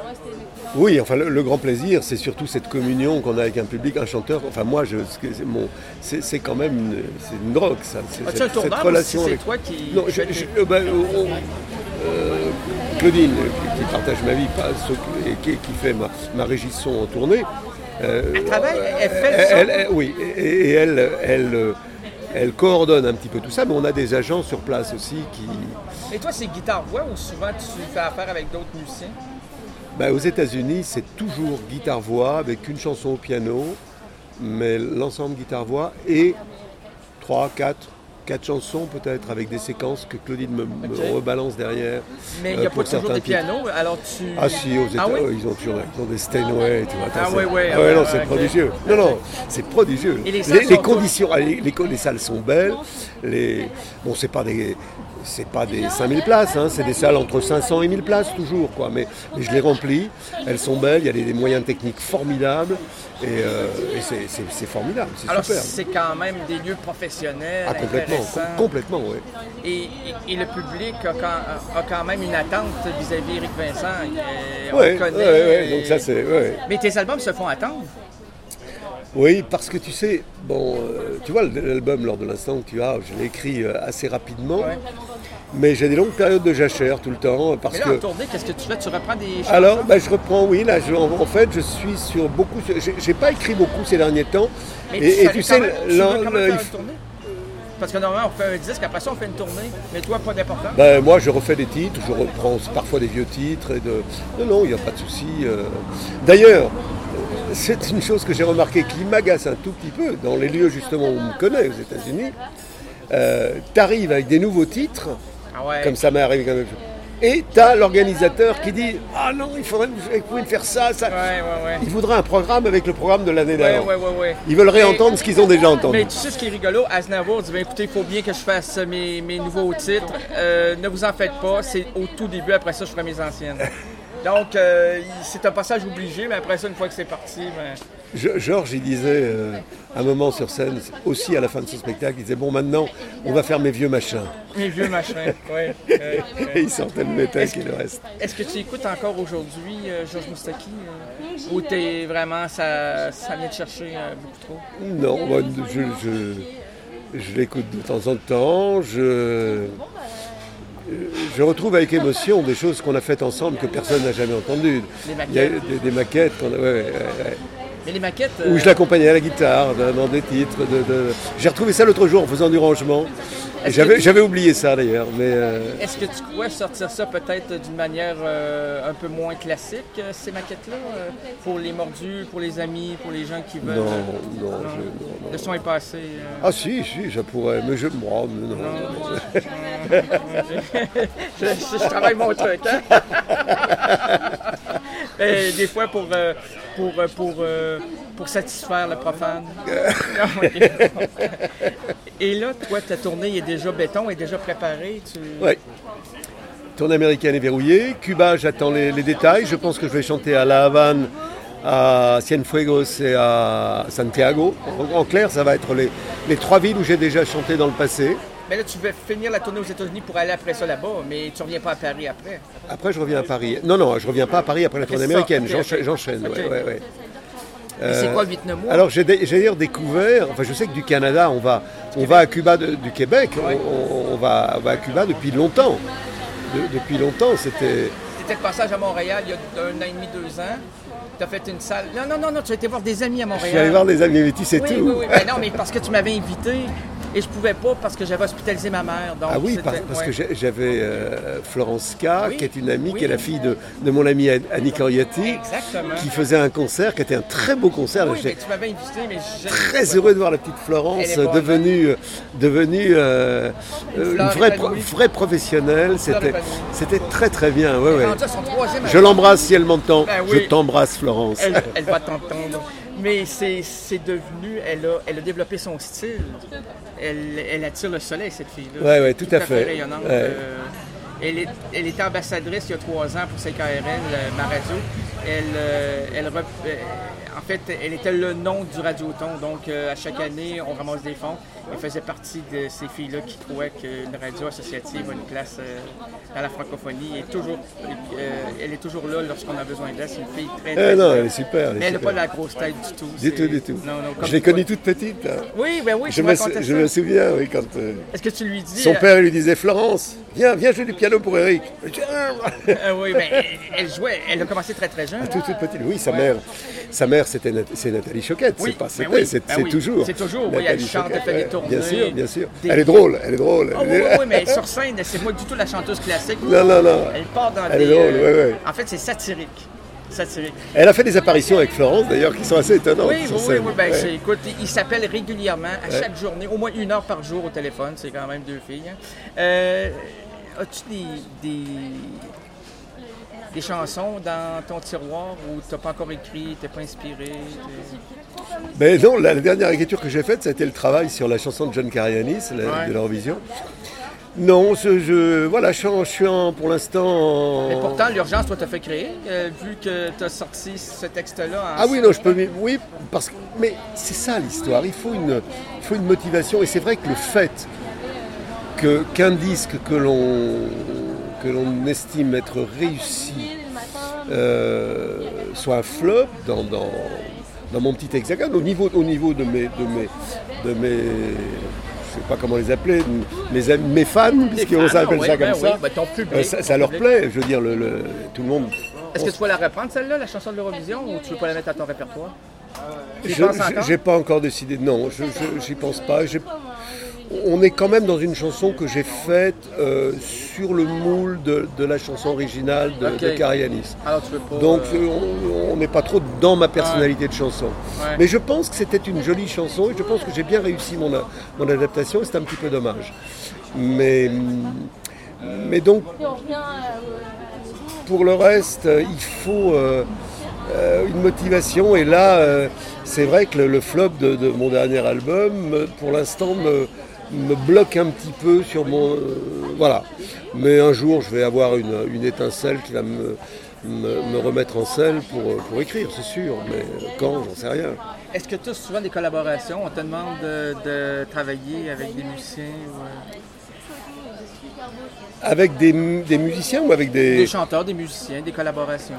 Oui, enfin le, le grand plaisir, c'est surtout cette communion qu'on a avec un public, un chanteur. Enfin moi, je, ce que- c'est, mon, c'est, c'est quand même une, c'est une drogue, ça. C'est, As-tu cette- un cette tourneur ou si relation c'est avec- toi qui... Non, qui je, fais je- tes- euh, ben, on- on- euh, Claudine, qui, qui partage ma vie, pas, ce- et qui, qui fait ma, ma régisson en tournée. euh, Elle travaille, elle fait le elle- son. elle- elle- oui, et, et elle, elle, euh, elle coordonne un petit peu tout ça, mais on a des agents sur place aussi qui. Et toi, c'est guitare-voix ou souvent tu fais affaire avec d'autres musiciens? Ben, aux États-Unis, c'est toujours guitare-voix avec une chanson au piano, mais l'ensemble guitare-voix et trois, quatre, quatre chansons peut-être avec des séquences que Claudine me, me Ok. rebalance derrière. Mais il euh, n'y a pour pas toujours certains des titres. pianos, alors tu... Ah si, aux États Ah oui? ils ont toujours ils ont des Steinway, tu vois. Ah c'est- ouais, ouais, Ah ouais, ouais, non, ouais, c'est ok. prodigieux. Non, non, c'est prodigieux. Et les salles les, les sont conditions, ah, les, les, les salles sont belles. Les, bon, c'est pas des, c'est pas des cinq mille places, hein, c'est des salles entre cinq cents et mille places toujours, quoi. Mais, mais je les remplis. Elles sont belles. Il y a des, des moyens techniques formidables et, euh, et c'est, c'est, c'est formidable, c'est Alors super. c'est quand même des lieux professionnels, Ah, complètement, intéressants. com- complètement, oui. Et, et- et le public a quand, a quand même une attente vis-à-vis d'Éric Vincent. Euh, on Ouais, le connaît. ouais, ouais, et- donc ça c'est, ouais. Mais tes albums se font attendre. Oui, parce que tu sais, bon, euh, tu vois l'album lors de l'instant que tu as, je l'ai écrit euh, assez rapidement, Ouais. mais j'ai des longues périodes de jachère tout le temps parce Mais là, que. en tournée, qu'est-ce que tu fais? Tu reprends des chansons? Alors, bah, je reprends, oui, là, je- en, en fait, je suis sur beaucoup, j'ai, j'ai pas écrit beaucoup ces derniers temps, Mais et, et savais tu quand sais, même- tu l'en- veux quand même le- faire il une tournée? Parce que normalement, on fait un disque, après ça, on fait une tournée. Mais toi, pas d'important. ben, moi, je refais des titres, je reprends parfois des vieux titres, et de... non, non, il n'y a pas de souci. euh. D'ailleurs, c'est une chose que j'ai remarqué qui m'agace un tout petit peu, dans les lieux justement où on me connaît, aux États-Unis, euh, tu arrives avec des nouveaux titres, Ah ouais. comme ça m'est arrivé quand même. Et tu as l'organisateur qui dit « Ah non, il faudrait que vous pouvez faire ça, ça. Ouais, ouais, ouais. Il voudrait un programme avec le programme de l'année Ouais, d'avant. ouais, ouais, ouais. Ils veulent Mais- réentendre ce qu'ils ont déjà entendu. Mais tu sais ce qui est rigolo, Aznavour dit, ben, écoutez, il faut bien que je fasse mes, mes nouveaux titres. Euh, ne vous en faites pas, c'est au tout début, après ça, je ferai mes anciennes. Donc, euh, il- c'est un passage obligé, mais après ça, une fois que c'est parti, ben... Je- Georges, il disait euh, un moment sur scène, aussi à la fin de ce spectacle, il disait « Bon, maintenant, on va faire mes vieux machins. mes vieux machins, ouais. ouais, » Et ouais. il sortait le métèque et le reste. Est-ce que tu écoutes encore aujourd'hui euh, Georges Moustaki? euh, ou t'es vraiment, ça, ça vient te chercher euh, beaucoup trop? Non, moi, je, je, je l'écoute de temps en temps. Je, je retrouve avec émotion des choses qu'on a faites ensemble que personne n'a jamais entendues. Des Il y a maquettes. des, des maquettes qu'on a, ouais, ouais, ouais. Mais les maquettes... Où euh, je l'accompagnais à la guitare, dans, dans des titres. De, de... J'ai retrouvé ça l'autre jour en faisant du rangement. Est-ce J'avais, que- j'avais oublié ça d'ailleurs, mais euh, Est-ce que tu crois sortir ça peut-être d'une manière euh, un peu moins classique, euh, ces maquettes-là, euh, pour les mordus, pour les amis, pour les gens qui veulent? non, euh, non, je- non, non. Le son est passé. euh, Ah si, si, je pourrais, mais je... oh, non, non, non. je, je- je travaille mon truc, hein? Et des fois pour, euh, pour, euh, pour, euh, pour satisfaire le profane. Et là, toi, ta tournée est déjà béton, est déjà préparée. Tu... Ouais. Tournée américaine est verrouillée. Cuba, j'attends les, les détails. Je pense que je vais chanter à La Havane, à Cienfuegos et à Santiago. En, en clair, ça va être les, les trois villes où j'ai déjà chanté dans le passé. Mais là, tu veux finir la tournée aux États-Unis pour aller après ça là-bas, mais tu reviens pas à Paris après. Après, je reviens à Paris. Non, non, je reviens pas à Paris après la Ok, tournée c'est ça. américaine. Ok, J'enchaîne. ok. j'enchaîne, Ok. ouais, ouais, ouais. Et c'est quoi huit neuf mois? Alors j'ai dé- j'ai d'ailleurs découvert, enfin je sais que du Canada, on va, on va à Cuba, de- du Québec, on- Ouais. on, on va, on va à Cuba depuis longtemps. De- depuis longtemps, c'était... Tu étais de passage à Montréal il y a un an et demi, deux ans. Tu as fait une salle. Non, non, non, non, tu as été voir des amis à Je Montréal. suis allé voir des amis, mais tu sais Oui, tout. oui, oui. Ben non, mais parce que tu m'avais invité et je pouvais pas parce que j'avais hospitalisé ma mère. Donc Ah oui, c'était- parce, parce ouais. que j'ai- j'avais euh, Florence K, Oui, qui est une amie, oui. qui est la fille de, de mon amie Annie Coriotti, Exactement. qui faisait un concert, qui était un très beau concert. Oui, mais J'étais tu m'avais invité, mais j'ai... très heureux de voir la petite Florence Elle est bonne. devenue, euh, devenue euh, Une euh, une fleur vraie, épanouie. pro- vraie professionnelle. fleur C'était, épanouie. c'était très très bien. Ouais, ouais. Rendu à son troisième Je album. l'embrasse si elle m'entend. Ben Je oui. t'embrasse, Florence. Elle, elle va t'entendre. Mais c'est, c'est devenu, elle a, elle a développé son style. Elle, elle attire le soleil, cette fille-là. Ouais, ouais, tout à fait. rayonnante. Ouais. Euh, elle, est, elle était ambassadrice il y a trois ans pour C K R L, euh, ma radio. Elle, euh, elle, rep- euh, en fait, elle était le nom du Radioton. Donc, euh, à chaque année, on ramasse des fonds. Elle faisait partie de ces filles-là qui trouvaient qu'une radio associative a une place euh, dans la francophonie. Et toujours, euh, elle est toujours là lorsqu'on a besoin d'elle. C'est une fille très, très Eh non, belle. elle est super. Elle est Mais elle n'a super. pas la grosse tête du tout. Du C'est- tout, du tout. Non, non, comme Je l'ai toi. connue toute petite. hein. Oui, ben oui, Je, tu me, me racontais je ça. me souviens, oui, quand euh, Est-ce que tu lui dis... son euh, père lui disait Florence, viens, viens jouer du piano pour Eric. euh, oui, mais elle, elle jouait, elle a commencé très très jeune. Toute, toute petite. Oui, sa Ouais. mère, sa mère c'était Nat- c'est Nathalie Choquette. Oui, c'est pas, ben c'était, oui, c'est, ben c'est oui. toujours. C'est toujours, oui, elle Nathalie chante, elle Choquette, fait des ouais. tournées. Bien sûr, bien sûr. Des- Elle est drôle, elle est drôle. Oh, oui, oui, oui, mais sur scène, c'est pas du tout la chanteuse classique. Non, non, non. Elle part dans Elle des... est drôle, euh, ouais, ouais. En fait, c'est satirique. Satirique. Elle a fait des apparitions avec Florence d'ailleurs qui sont assez étonnantes. Oui, sur oui, oui, scène. oui, ben, Ouais. c'est- écoute, il s'appelle régulièrement, à chaque journée, au moins une heure par jour au téléphone, c'est quand même deux filles. hein. Euh, as-tu des, des, des chansons dans ton tiroir où tu n'as pas encore écrit, tu n'es pas inspiré? t'es- Ben non, la, la dernière écriture que j'ai faite, ça a été le travail sur la chanson de John Carianis, la- Ouais. de l'Eurovision. Non, je, je- voilà, je suis, en- je suis en- pour l'instant en... Mais pourtant, l'urgence, toi, t'as fait créer, euh, vu que tu as sorti ce texte-là. en- Ah oui, non, je peux... Oui, parce que... Mais c'est ça l'histoire, il faut une, il faut une motivation. Et c'est vrai que le fait que, qu'un disque que l'on, que l'on estime être réussi euh, soit un flop dans, dans, dans mon petit hexagone, au niveau, au niveau de mes... De mes, de mes je ne sais pas comment les appeler, mes, amis- mes fans, puisqu'on fans, s'appelle oui, ça ben comme oui, ça, ben ton public, euh, ça, ton ça leur public. plaît. Je veux dire, le, le- tout le monde... Est-ce que tu vas la reprendre, celle-là, la chanson de l'Eurovision, ou tu veux pas la mettre à ton répertoire? Tu y Je penses encore? n'ai pas encore décidé. Non, je j'y pense pas. J'ai- On est quand même dans une chanson que j'ai faite euh, sur le moule de, de la chanson originale de, Ok. de Carianis. Alors, tu veux pas... Donc euh, euh, on n'est pas trop dans ma personnalité de chanson. Ouais. Mais je pense que c'était une jolie chanson et je pense que j'ai bien réussi mon, a- mon adaptation et c'est un petit peu dommage. Mais, mais donc, pour le reste, euh, il faut euh, euh, une motivation. Et là, euh, c'est vrai que le, le flop de, de mon dernier album, me- pour l'instant, me, me bloque un petit peu sur mon... euh, voilà. Mais un jour, je vais avoir une, une étincelle qui va me, me, me remettre en selle pour, pour écrire, c'est sûr. Mais quand, j'en sais rien. Est-ce que tu as souvent des collaborations? On te demande de, de travailler avec des musiciens ou euh, Avec des, mu- des musiciens ou avec des... des chanteurs, des musiciens, des collaborations?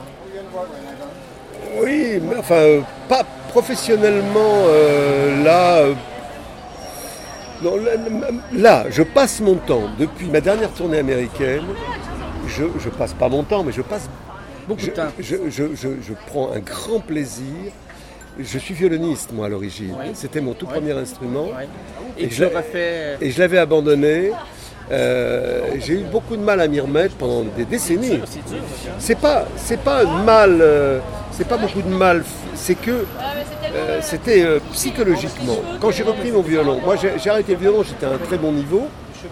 Oui, mais enfin, euh, pas professionnellement, euh, là, euh, non, là, là, je passe mon temps, depuis ma dernière tournée américaine, je, je passe pas mon temps, mais je passe, Beaucoup je, de temps. je, je, je- je prends un grand plaisir je suis violoniste, moi, à l'origine. Oui. C'était mon tout Oui. premier instrument. Ouais. Et, Et tu je l'as l'ai- refait. Et je l'avais abandonné. Euh, j'ai eu beaucoup de mal à m'y remettre pendant des décennies. C'est dur, ça. C'est pas, c'est pas mal, euh, c'est pas beaucoup de mal, c'est que euh, c'était euh, psychologiquement. Quand j'ai repris mon violon, moi j'ai, j'ai arrêté le violon, j'étais à un très bon niveau.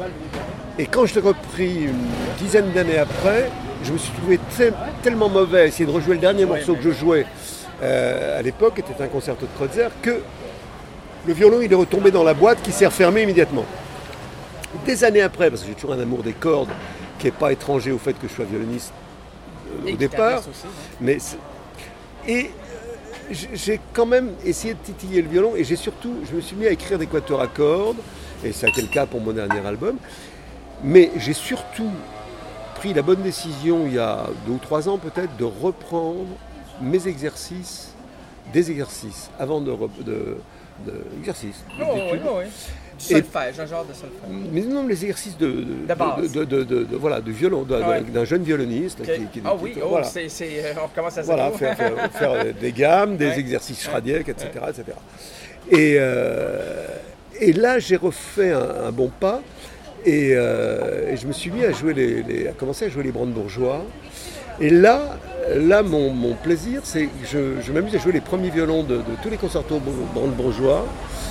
Et quand je l'ai repris une dizaine d'années après, je me suis trouvé te- tellement mauvais à essayer de rejouer le dernier morceau que je jouais euh, à l'époque, qui était un concerto de Kreutzer, que le violon il est retombé dans la boîte qui s'est refermée immédiatement. Des années après, parce que j'ai toujours un amour des cordes qui n'est pas étranger au fait que je sois violoniste euh, Et au départ, guitariste aussi, hein. mais c'est- et euh, j'ai- j'ai quand même essayé de titiller le violon et j'ai surtout, je me suis mis à écrire des quatuors à cordes et ça a été le cas pour mon dernier album, mais j'ai surtout pris la bonne décision il y a deux ou trois ans peut-être de reprendre mes exercices, des exercices avant de, re- de, de exercices, Oh, oui, d'études. oui, oui. Du solfège, un genre de solfège. Mais non, les exercices de, de, De base. de, de- de- de- voilà, de violon, d'un, Ouais. d'un jeune violoniste. Ok. Qui, qui- Ah qui- oui, oh, voilà, c'est, c'est, euh, on recommence à zéro. voilà faire, faire, faire, euh, des gammes, des Ouais. exercices Schradiek, et cetera, et cetera. Et, euh, et là, j'ai refait un, un bon pas et, euh, et je me suis mis à jouer les, les- à commencer à jouer les brandebourgeois. Et là, là mon, mon plaisir, c'est que je, je m'amuse à jouer les premiers violons de, de tous les concertos brandebourgeois.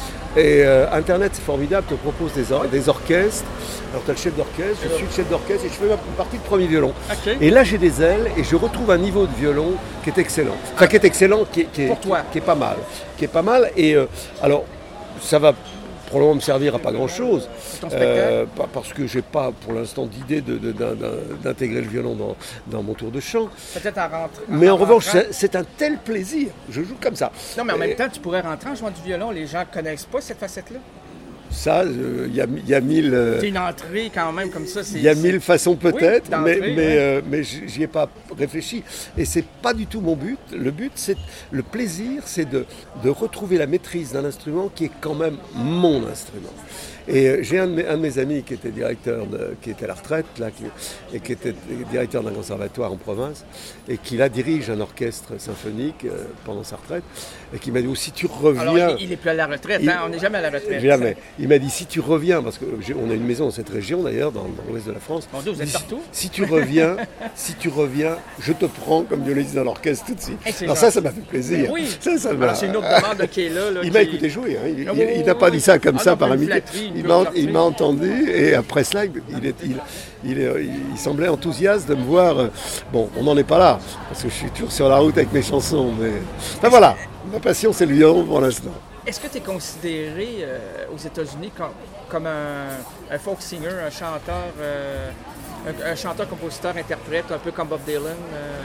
Et euh, Internet, c'est formidable, te propose des, or- des orchestres. Alors, tu as le chef d'orchestre, je suis le chef d'orchestre et je fais ma partie de premier violon. Ok. Et là, j'ai des ailes et je retrouve un niveau de violon qui est excellent. Enfin, qui est excellent, qui est, qui est- Pour toi. qui est pas mal. Qui est pas mal. Et euh, alors, ça va probablement me servir à pas grand-chose. Ton spectacle. pas- parce que j'ai pas, pour l'instant, d'idée de, de- d'un- d'un- d'intégrer le violon dans, dans mon tour de chant. Peut-être en rentrant. Mais en revanche, rentrant. c'est, c'est un tel plaisir. Je joue comme ça. Non, mais en Et- même temps, tu pourrais rentrer en jouant du violon. Les gens ne connaissent pas cette facette-là. Ça, il y, a, y a mille... euh, C'est une entrée quand même comme ça. C'est, Il y a c'est- mille façons peut-être, Oui, mais, d'entrée, mais, ouais. euh, mais j- j'y ai pas réfléchi. Et c'est pas du tout mon but. Le but, c'est le plaisir, c'est de, de retrouver la maîtrise d'un instrument qui est quand même mon instrument. Et euh, j'ai un de, mes, un de mes amis qui était directeur, de, qui était à la retraite, là, qui, et qui était directeur d'un conservatoire en province, et qui là dirige un orchestre symphonique euh, pendant sa retraite, et qui m'a dit, oh, si tu reviens... Alors, il, il est plus à la retraite. Il- Hein? On n'est jamais à la retraite. Jamais. Il m'a dit, si tu reviens, parce qu'on a une maison dans cette région d'ailleurs, dans, dans l'ouest de la France. Mon Dieu, vous êtes Si- partout. Si tu reviens, si tu reviens, je te prends comme violoniste dans l'orchestre tout de suite. Hey, c'est Alors gentil. ça, ça m'a fait plaisir. Oui. Ça, ça m'a- Alors, c'est une autre demande qui est là. là, Il qui- m'a écouté jouer, hein. il, Ah, il- oui, il oui, n'a pas oui. dit ça comme Ah, ça non, par une amitié. flatterie, une Il pure m'a, flatterie. il m'a entendu et après cela, il, il, est- il- il est- il semblait enthousiaste de me voir. euh, Bon, on n'en est pas là, parce que je suis toujours sur la route avec mes chansons, mais enfin, voilà, ma passion c'est le violon pour l'instant. Est-ce que tu es considéré euh, aux États-Unis comme, comme un, un folk singer, un chanteur, euh, un, un chanteur, compositeur, interprète, un peu comme Bob Dylan? euh?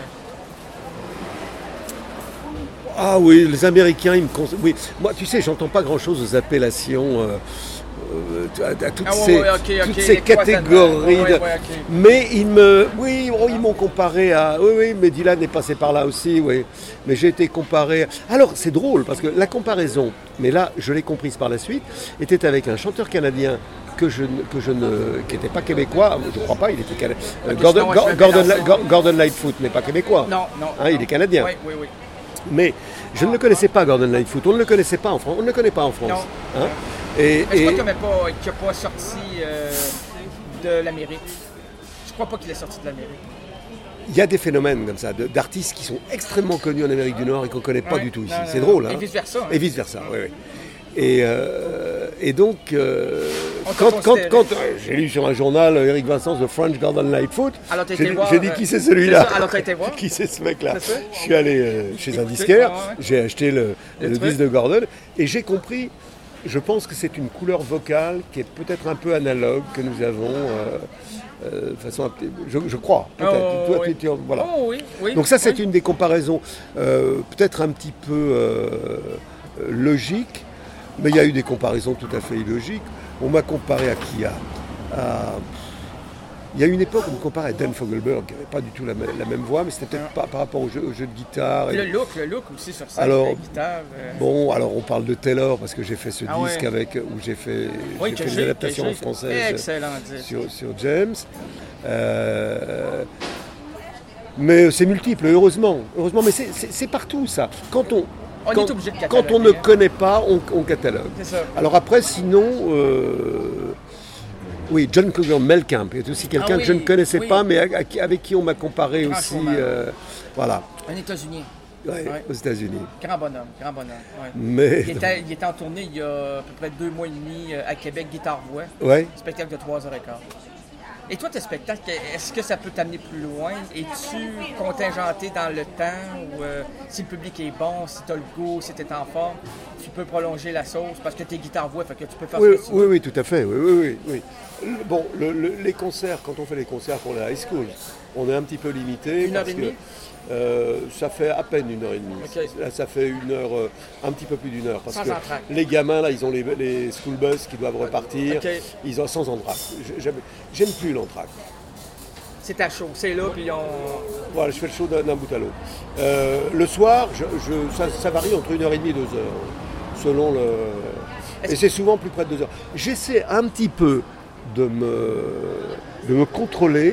Ah oui, les Américains, ils me cons... Oui, moi, tu sais, j'entends pas grand-chose aux appellations, euh, euh, à, à toutes Ah ouais, ces, ouais, ok, toutes ok, ces les cloisonnements. catégories. Ouais, ouais, de- ouais, ok. Mais ils me, oui, oh, ils m'ont comparé à, oui, oui, mais Dylan est passé par là aussi, oui. Mais j'ai été comparé. Alors, c'est drôle parce que la comparaison, mais là, je l'ai comprise par la suite, était avec un chanteur canadien. Que je, ne- que je ne, qui n'était pas québécois, je ne crois pas, il était canadien. Euh, Ok, Gordon, sinon, moi, je Gor- vais Gordon, mélanger. Gor- Gordon Lightfoot n'est pas québécois. Non, non. Hein, il non. est canadien. Oui, oui, oui. Mais je ne le connaissais pas, Gordon Lightfoot. On ne le connaissait pas en France. On ne le connaît pas en France. Non. Hein. Et, Mais je et- crois qu'il n'a pas, qu'il n'a pas sorti euh, de l'Amérique. Je crois pas qu'il est sorti de l'Amérique. il y a des phénomènes comme ça, de- d'artistes qui sont extrêmement connus en Amérique du Nord et qu'on ne connaît pas Ouais. du tout ici. Non, non, C'est non. drôle. Hein. Et vice-versa. hein. Et vice-versa, oui, oui. Et, euh, et donc, euh, On t'a quand, quand, considéré. quand euh, j'ai lu sur un journal euh, Eric Vincent, The French Gordon Lightfoot, Alors, t'as j'ai été dit, voir, j'ai dit euh, qui c'est celui-là. c'est ça, alors, t'as été voir. Qui c'est ce mec-là. C'est ça. Je suis allé euh, chez un Écoutez, disquaire, ah ouais. j'ai acheté le, Le le truc. disque de Gordon et j'ai compris. Je pense que c'est une couleur vocale qui est peut-être un peu analogue que nous avons, euh, euh, de façon, un petit- je, je crois, peut-être. Oh, Toi, oui. tu- tu- voilà. Oh, oui, oui. Donc ça, c'est oui. une des comparaisons euh, peut-être un petit peu euh, euh, logiques, mais il y a eu des comparaisons tout à fait illogiques. On m'a comparé à qui à, à- Il y a eu une époque où on me comparait à Dan Fogelberg, qui n'avait pas du tout la, même- la même voix, mais c'était peut-être pas par rapport au jeu, au jeu de guitare. et- Le look, le look aussi sur scène, Alors, la guitare. euh, Bon, alors on parle de Taylor parce que j'ai fait ce Ah disque ouais. avec où j'ai fait, oui, j'ai que fait j'ai- des adaptations que en j'ai- français Excellent disque. sur, sur James. Euh, mais c'est multiple, heureusement. Heureusement, mais c'est- c'est c'est partout ça. Quand on, On quand, est obligé de quand cataloguer. on ne hein. connaît pas, on, on catalogue. C'est ça. Alors après, sinon, euh, oui, John Cougar Mellencamp est aussi quelqu'un Ah oui, que je ne connaissais oui. pas, mais à- à- avec qui on m'a comparé Grand aussi. showman. euh, voilà, Un États-Unien. ouais, Ouais. aux États-Unis. Grand bonhomme, grand bonhomme. Ouais. Mais Il, était, il était en tournée il y a à peu près deux mois et demi euh, à Québec, guitare-voix. ouais. Spectacle de trois heures quinze. Et toi, tes spectacles, est-ce que ça peut t'amener plus loin? Es-tu contingenté dans le temps ou euh, si le public est bon, si tu as le goût, si tu es en forme, tu peux prolonger la sauce parce que tu es guitare-voix, fait que tu peux faire Oui, ce que tu oui, veux. oui, tout à fait. Oui, oui, oui, oui. Bon, le- le- les concerts, quand on fait les concerts pour la high school, on est un petit peu limité. Une heure parce et demie? que, euh, ça fait à peine une heure et demie. Ok. Là, ça fait une heure, euh, un petit peu plus d'une heure. Parce Sans que entracte. les gamins, là, ils ont les, les school bus qui doivent repartir. Ok. Ils ont sans entracte. J'aime, j'aime plus l'entracte. C'est à chaud, c'est là, puis on... Voilà, je fais le show d'un, d'un bout à l'autre. Euh, le soir, je, je- ça, ça varie entre une heure et demie et deux heures, selon le. Est-ce Et c'est souvent plus près de deux heures. J'essaie un petit peu de me, de me contrôler.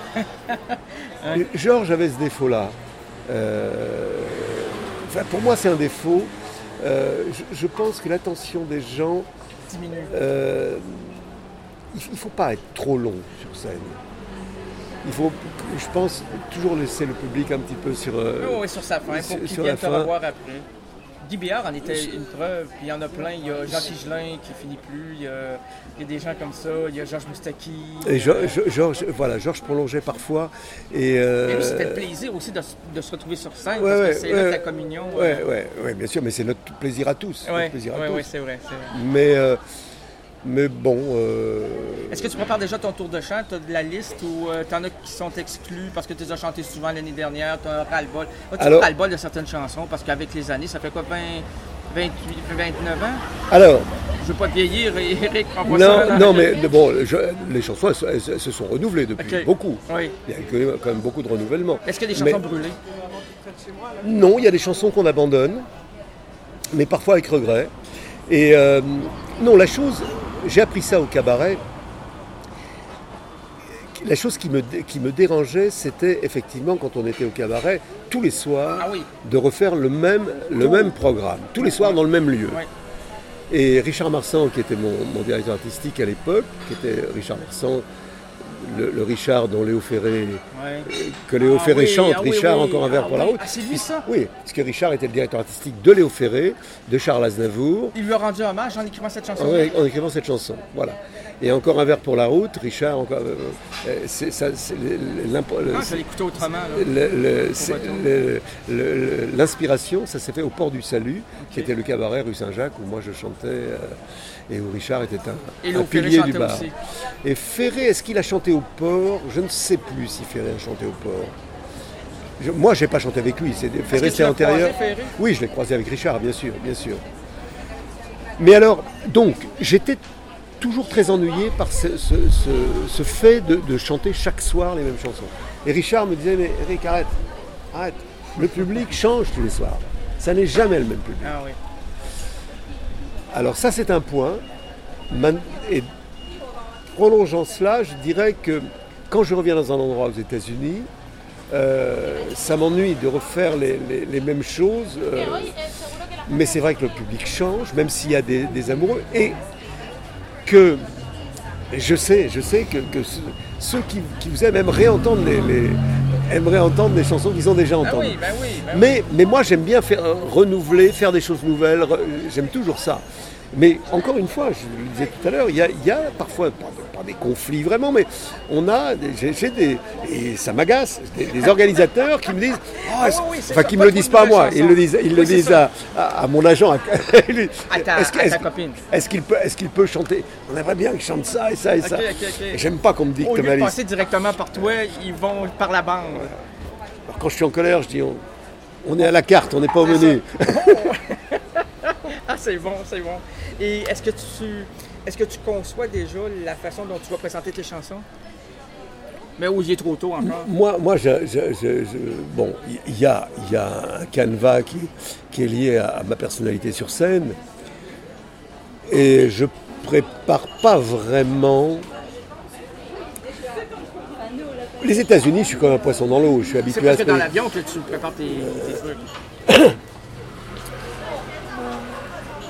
Et Georges avait ce défaut-là. Euh, enfin, pour moi, c'est un défaut. Euh, je, je pense que l'attention des gens, diminue. euh, il ne faut pas être trop long sur scène. Il faut, je pense, toujours laisser le public un petit peu sur. euh, Oui, oui, sur sa fin, sur- pour qu'il sur vienne la te fin. revoir après. Guy Béard en était une preuve, puis il y en a plein. Il y a Jean Tigelin qui finit plus, il y a, il y a des gens comme ça, il y a Georges Moustaki. Et Jo- Jo- Georges, voilà, Georges prolongeait parfois. Et, euh, Et lui, c'était le plaisir aussi de, se- de se retrouver sur scène, Ouais, parce ouais, que c'est là ouais. que la communion. Ouais, ouais, ouais, bien sûr, mais c'est notre plaisir à tous. ouais, notre plaisir à ouais, tous. ouais, c'est vrai, c'est vrai. Mais, euh, mais bon. euh, Est-ce que tu prépares déjà ton tour de chant? Tu as de la liste ou euh, tu en as qui sont exclus parce que tu les as chantés souvent l'année dernière? Tu as un ras-le-bol. As-tu Alors- un ras-le-bol de certaines chansons? Parce qu'avec les années, ça fait quoi, vingt, vingt-huit, vingt-neuf ans? Alors, Je veux pas te vieillir, Eric, prends pas ça. non, là. non, mais bon, je- les chansons, elles, elles- elles se sont renouvelées depuis Ok. beaucoup. Oui. Il y a quand même beaucoup de renouvellement. Est-ce qu'il y a des Mais- chansons brûlées? Non, il y a des chansons qu'on abandonne, mais parfois avec regret. Et euh, non, la chose, j'ai appris ça au cabaret. La chose qui me, dé- qui me dérangeait, c'était effectivement quand on était au cabaret, tous les soirs, Ah oui. de refaire le même, le même programme, tous les soirs dans le même lieu. Oui. Et Richard Marsan, qui était mon, mon directeur artistique à l'époque, qui était Richard Marsan, le, le Richard dont Léo Ferré, Ouais. que Léo Ah Ferré oui, chante, ah oui, Richard, oui. encore un verre Ah pour la oui. route. Ah, c'est lui, ça? Oui, parce que Richard était le directeur artistique de Léo Ferré, de Charles Aznavour, Il lui a rendu hommage en écrivant cette chanson. en, en écrivant cette chanson. Voilà. Et encore un verre pour la route, Richard, encore. euh, euh, c'est, ça, c'est le- l'impo- le- Ah, je vais l'écouter autrement. Là. le- le- c'est- retour. le- le- le- L'inspiration, ça s'est fait au Port du Salut, qui était le cabaret rue Saint-Jacques, où moi je chantais, euh, et où Richard était Et un, Léo un Ferré pilier du chantait bar. aussi. Et Ferré, est-ce qu'il a chanté au Port? Je ne sais plus si Ferré a chanté au Port. Je- moi, je n'ai pas chanté avec lui. C'est, Ferré, que tu c'est l'as antérieur. croisé, Ferré? Oui, je l'ai croisé avec Richard, bien sûr, bien sûr. Mais alors, donc, j'étais toujours très ennuyé par ce, ce- ce- ce fait de, de chanter chaque soir les mêmes chansons. Et Richard me disait, mais Eric, arrête, arrête. Le public change tous les soirs. Ça n'est jamais le même public. Ah oui. Alors ça, c'est un point. Man- Et prolongeant cela, je dirais que quand je reviens dans un endroit aux États-Unis, euh, ça m'ennuie de refaire les, les- les mêmes choses. euh, mais c'est vrai que le public change, même s'il y a des, des amoureux. Et que je sais, je sais que, que ceux, ceux qui, qui vous aiment aimeraient entendre les, les- aimeraient entendre des chansons qu'ils ont déjà Ben entendues. oui, ben oui. Ben oui. Mais, mais moi, j'aime bien faire, euh, renouveler, faire des choses nouvelles. re- J'aime toujours ça. Mais encore une fois, je le disais tout à l'heure, il y a, il y a parfois, pas, pas des conflits vraiment, mais on a, des- j'ai j'ai des, et ça m'agace, des, des organisateurs qui me disent, Ah, est-ce- Oh oui, c'est enfin ça, qui pas me le trop disent de pas à nouvelles moi, ils chansons. le disent, ils Oui, le c'est disent ça. à, à- à mon agent. À, À ta- est-ce que- à ta est-ce- copine. Est-ce qu'il peut, est-ce qu'il peut chanter? On aimerait bien qu'il chante ça et ça et ça. Ok, ok, ok. Et j'aime pas qu'on me dicte Au lieu ma de liste. passer directement par toi, ils vont par la bande. Alors, quand je suis en colère, je dis, on, on est à la carte, on n'est pas au menu. Ah, c'est bon, c'est bon. Et est-ce que tu est-ce que tu conçois déjà la façon dont tu vas présenter tes chansons? Mais où il est trop tôt encore? Moi, moi je, je- je- je- bon, il y a, il y a un canevas qui, qui est lié à, à ma personnalité sur scène. Et je prépare pas vraiment. Les États-Unis, je suis comme un poisson dans l'eau. Je suis C'est habitué à parce ce que dans que- l'avion que tu prépares tes, tes trucs.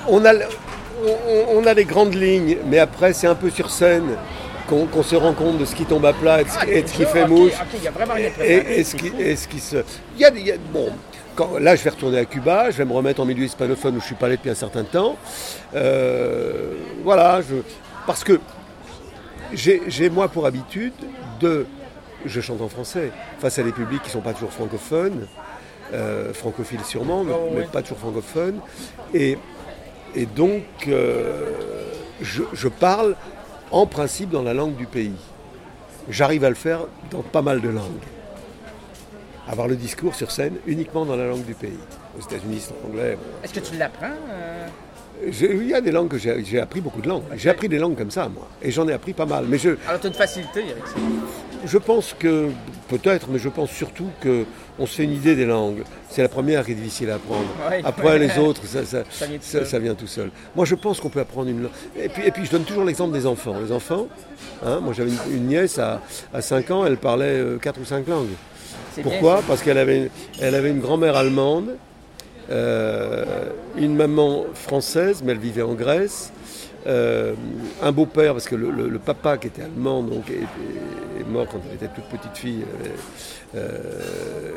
on a, on, on a les grandes lignes, mais après, c'est un peu sur scène qu'on, qu'on se rend compte de ce qui tombe à plat et de ce, Ah, et de ce qui déjà, fait ok, mouche. ok, il y a vraiment rien Et, préparé, et ce c'est qui, fou. et ce qui se. Il y a, il y a- bon, quand, là, je vais retourner à Cuba, je vais me remettre en milieu hispanophone où je ne suis pas allé depuis un certain temps. Euh, voilà, je, parce que j'ai, j'ai, moi, pour habitude de. Je chante en français, face à des publics qui ne sont pas toujours francophones, euh, francophiles sûrement, mais, Oh, mais oui. pas toujours francophones. Et, et donc, euh, je, je parle en principe dans la langue du pays. J'arrive à le faire dans pas mal de langues. Avoir le discours sur scène uniquement dans la langue du pays. Aux États-Unis, c'est en anglais. Bon. Est-ce que tu l'apprends? euh? J'ai- Il y a des langues que j'ai, j'ai appris beaucoup de langues. J'ai appris des langues comme ça, moi. Et j'en ai appris pas mal. Mais je, Alors, tu as une facilité avec ça. je pense que, peut-être, mais je pense surtout qu'on se fait une idée des langues. C'est la première qui est difficile à apprendre. Ouais. Après, les autres, ça, ça, Ça vient tout ça- seul. ça vient tout seul. Moi, je pense qu'on peut apprendre une langue. Et puis, et puis je donne toujours l'exemple des enfants. Les enfants, hein, moi j'avais une, une nièce à, à cinq ans, elle parlait euh, quatre ou cinq langues. C'est bien, Pourquoi ça. Parce qu'elle avait, elle avait une grand-mère allemande, euh, une maman française, mais elle vivait en Grèce, euh, un beau-père, parce que le, le- le papa qui était allemand donc, est, est- est mort quand elle était toute petite fille. Elle avait, euh,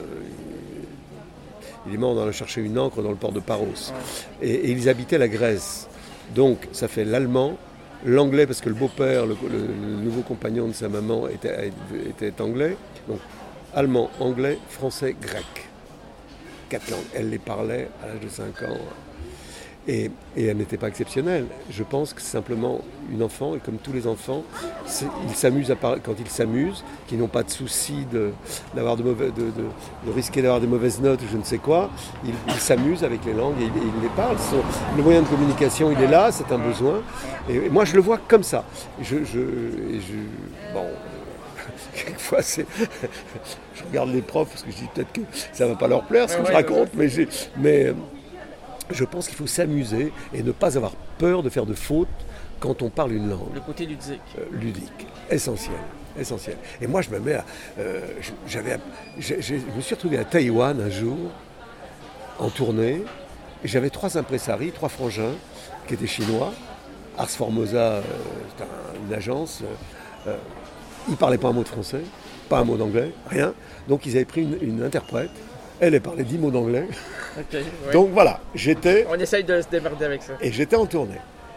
il est mort en allant chercher une encre dans le port de Paros. Et, et ils habitaient la Grèce. Donc ça fait l'allemand, l'anglais, parce que le beau-père, le, le- le nouveau compagnon de sa maman était, était anglais. Donc allemand, anglais, français, grec. Quatre langues. Elle les parlait à l'âge de cinq ans. Et, et elle n'était pas exceptionnelle. Je pense que c'est simplement une enfant, et comme tous les enfants, c'est- ils s'amusent à par- quand ils s'amusent, qu'ils n'ont pas de souci de, d'avoir de, mauvais, de, de- de risquer d'avoir des mauvaises notes ou je ne sais quoi. Ils, ils s'amusent avec les langues et, ils- et ils les parlent. Ce sont- le moyen de communication, il est là, c'est un besoin. Et, et moi, je le vois comme ça. Et je, je, et je- bon, quelquefois, c'est, je regarde les profs parce que je dis peut-être que ça ne va pas leur plaire ce que Ouais, je ouais, raconte, ouais. mais, j'ai, mais euh, je pense qu'il faut s'amuser et ne pas avoir peur de faire de fautes quand on parle une langue. Le côté ludique. Euh, ludique, essentiel, essentiel. Et moi, je me mets à, euh, je- j'avais, j'ai- j'ai- je me suis retrouvé à Taïwan un jour, en tournée, et j'avais trois impresari, trois frangins, qui étaient chinois. Ars Formosa, euh, c'est un- une agence. euh, euh, ils ne parlaient pas un mot de français, pas un mot d'anglais, rien. Donc ils avaient pris une, une interprète. Elle, elle parlait dix mots d'anglais. Ok, ouais. Donc voilà, j'étais On essaye de se démerder avec ça. et j'étais en tournée.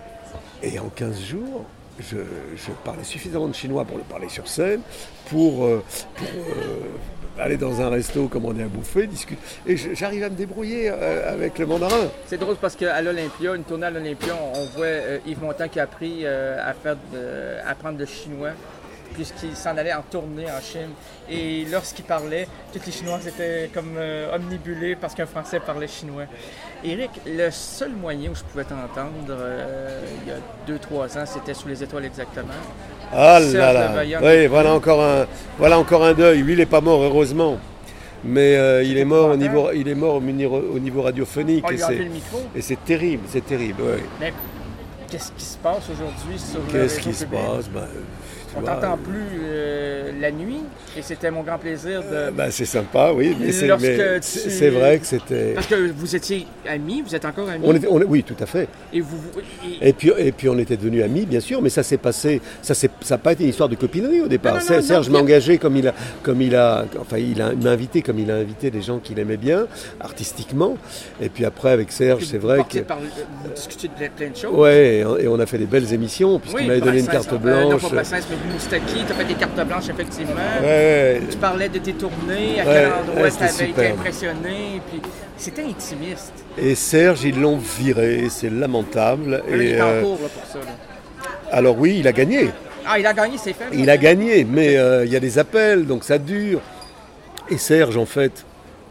Et en quinze jours, je, je parlais suffisamment de chinois pour le parler sur scène, pour, euh, pour, euh, aller dans un resto, commander à bouffer, discuter. Et je- j'arrive à me débrouiller euh, avec le mandarin. C'est drôle parce qu'à l'Olympia, une tournée à l'Olympia, on voit euh, Yves Montand qui a appris euh, à faire de, à apprendre le chinois puisqu'il s'en allait en tournée en Chine. Et lorsqu'il parlait, tous les Chinois étaient comme euh, omnibulés parce qu'un Français parlait chinois. Éric, le seul moyen où je pouvais t'entendre euh, il y a deux trois ans, c'était Sous les étoiles exactement. Ah Serge là là, Levaillant oui, n'est voilà plus. encore, un, voilà encore un deuil. Lui, il n'est pas mort, heureusement. Mais euh, il, est mort au niveau, il est mort au niveau, au niveau radiophonique. On Et lui a enlevé c'est, le micro. et c'est terrible, c'est terrible. Ouais. Mais qu'est-ce qui se passe aujourd'hui sur le Qu'est-ce réseau qui se public? passe? Ben, tu On vois, t'entend plus euh, la nuit et c'était mon grand plaisir de... euh, ben, c'est sympa, oui. Mais c'est, Lorsque mais tu- c'est- c'est vrai que c'était... Parce que vous étiez amis, vous êtes encore amis. On était, on est- oui, tout à fait. Et vous... et- Et puis, et puis on était devenus amis, bien sûr, mais ça s'est passé, ça s'est, ça n'a pas été une histoire de copinerie au départ. Non, non, Ser- non, Serge non, m'a engagé comme il a, comme il a, enfin il, a, il m'a invité comme il a invité des gens qu'il aimait bien, artistiquement. Et puis après avec Serge, que c'est vous vrai portez que, par- vous discutez de plein- plein de choses. ouais, et on a fait des belles émissions puisqu'il Oui, m'avait donné une Brassens, carte euh, non, blanche. pas Brassens, mais Moustaki, tu as fait des cartes blanches, effectivement. Ouais, ouais. Tu parlais de tes tournées, à Ouais, quel endroit ouais, tu c'était avais été superbe. impressionné. Puis c'était intimiste. Et Serge, ils l'ont viré, c'est lamentable. Là, il Et, est en euh, cours là, pour ça. là. alors oui, il a gagné. Ah, il a gagné, c'est fait. Il a gagné, mais euh, il y a des appels, donc ça dure. Et Serge, en fait,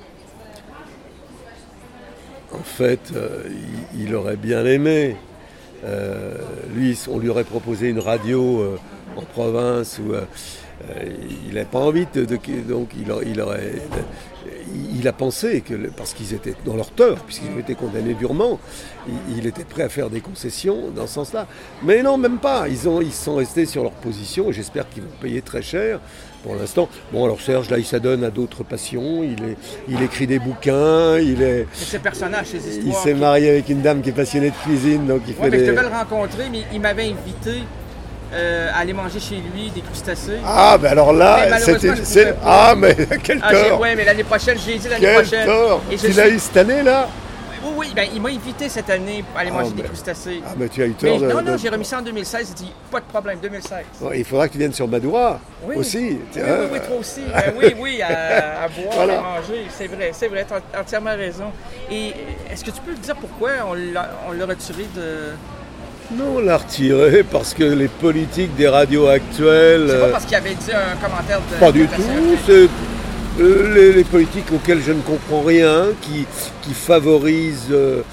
en fait, euh, il, il aurait bien aimé. Euh, lui, on lui aurait proposé une radio euh, en province où euh, euh, il n'avait pas envie de, de donc il, aurait, il aurait il a pensé que parce qu'ils étaient dans leur tort, puisqu'ils ont été condamnés durement, il, il était prêt à faire des concessions dans ce sens-là. Mais non, même pas. Ils ont ils sont restés sur leur position et j'espère qu'ils vont payer très cher. Pour l'instant, bon alors Serge, là il s'adonne à d'autres passions, il, est, il écrit des bouquins, il est... C'est ses personnages, ses histoires... Il s'est marié avec une dame qui est passionnée de cuisine, donc il ouais, fait mais des... je devais le rencontrer, mais il m'avait invité euh, à aller manger chez lui des crustacés. Ah, ben alors là, c'était... C'est... Ah, mais quel ah, tort. Oui, mais l'année prochaine, j'ai dit l'année quel prochaine. Tort. Et tu je l'as suis... eu cette année, là? Oui, oui, ben, il m'a invité cette année à aller manger oh, des mais... crustacés. Ah, mais tu as eu tort. Mais, de... Non, non, j'ai remis ça en deux mille seize, j'ai dit, pas de problème, deux mille seize. Bon, il faudra que tu viennes sur Madoura oui. aussi. Oui, oui, oui, oui, toi aussi. euh, oui, oui, à, à boire, voilà. à manger, c'est vrai, c'est vrai, tu as entièrement raison. Et est-ce que tu peux me dire pourquoi on l'a, on l'a retiré de... Non, on l'a retiré parce que les politiques des radios actuelles... C'est pas parce qu'il avait dit un commentaire de... Pas du tout, c'est... Les, les politiques auxquelles je ne comprends rien, qui, qui favorisent euh,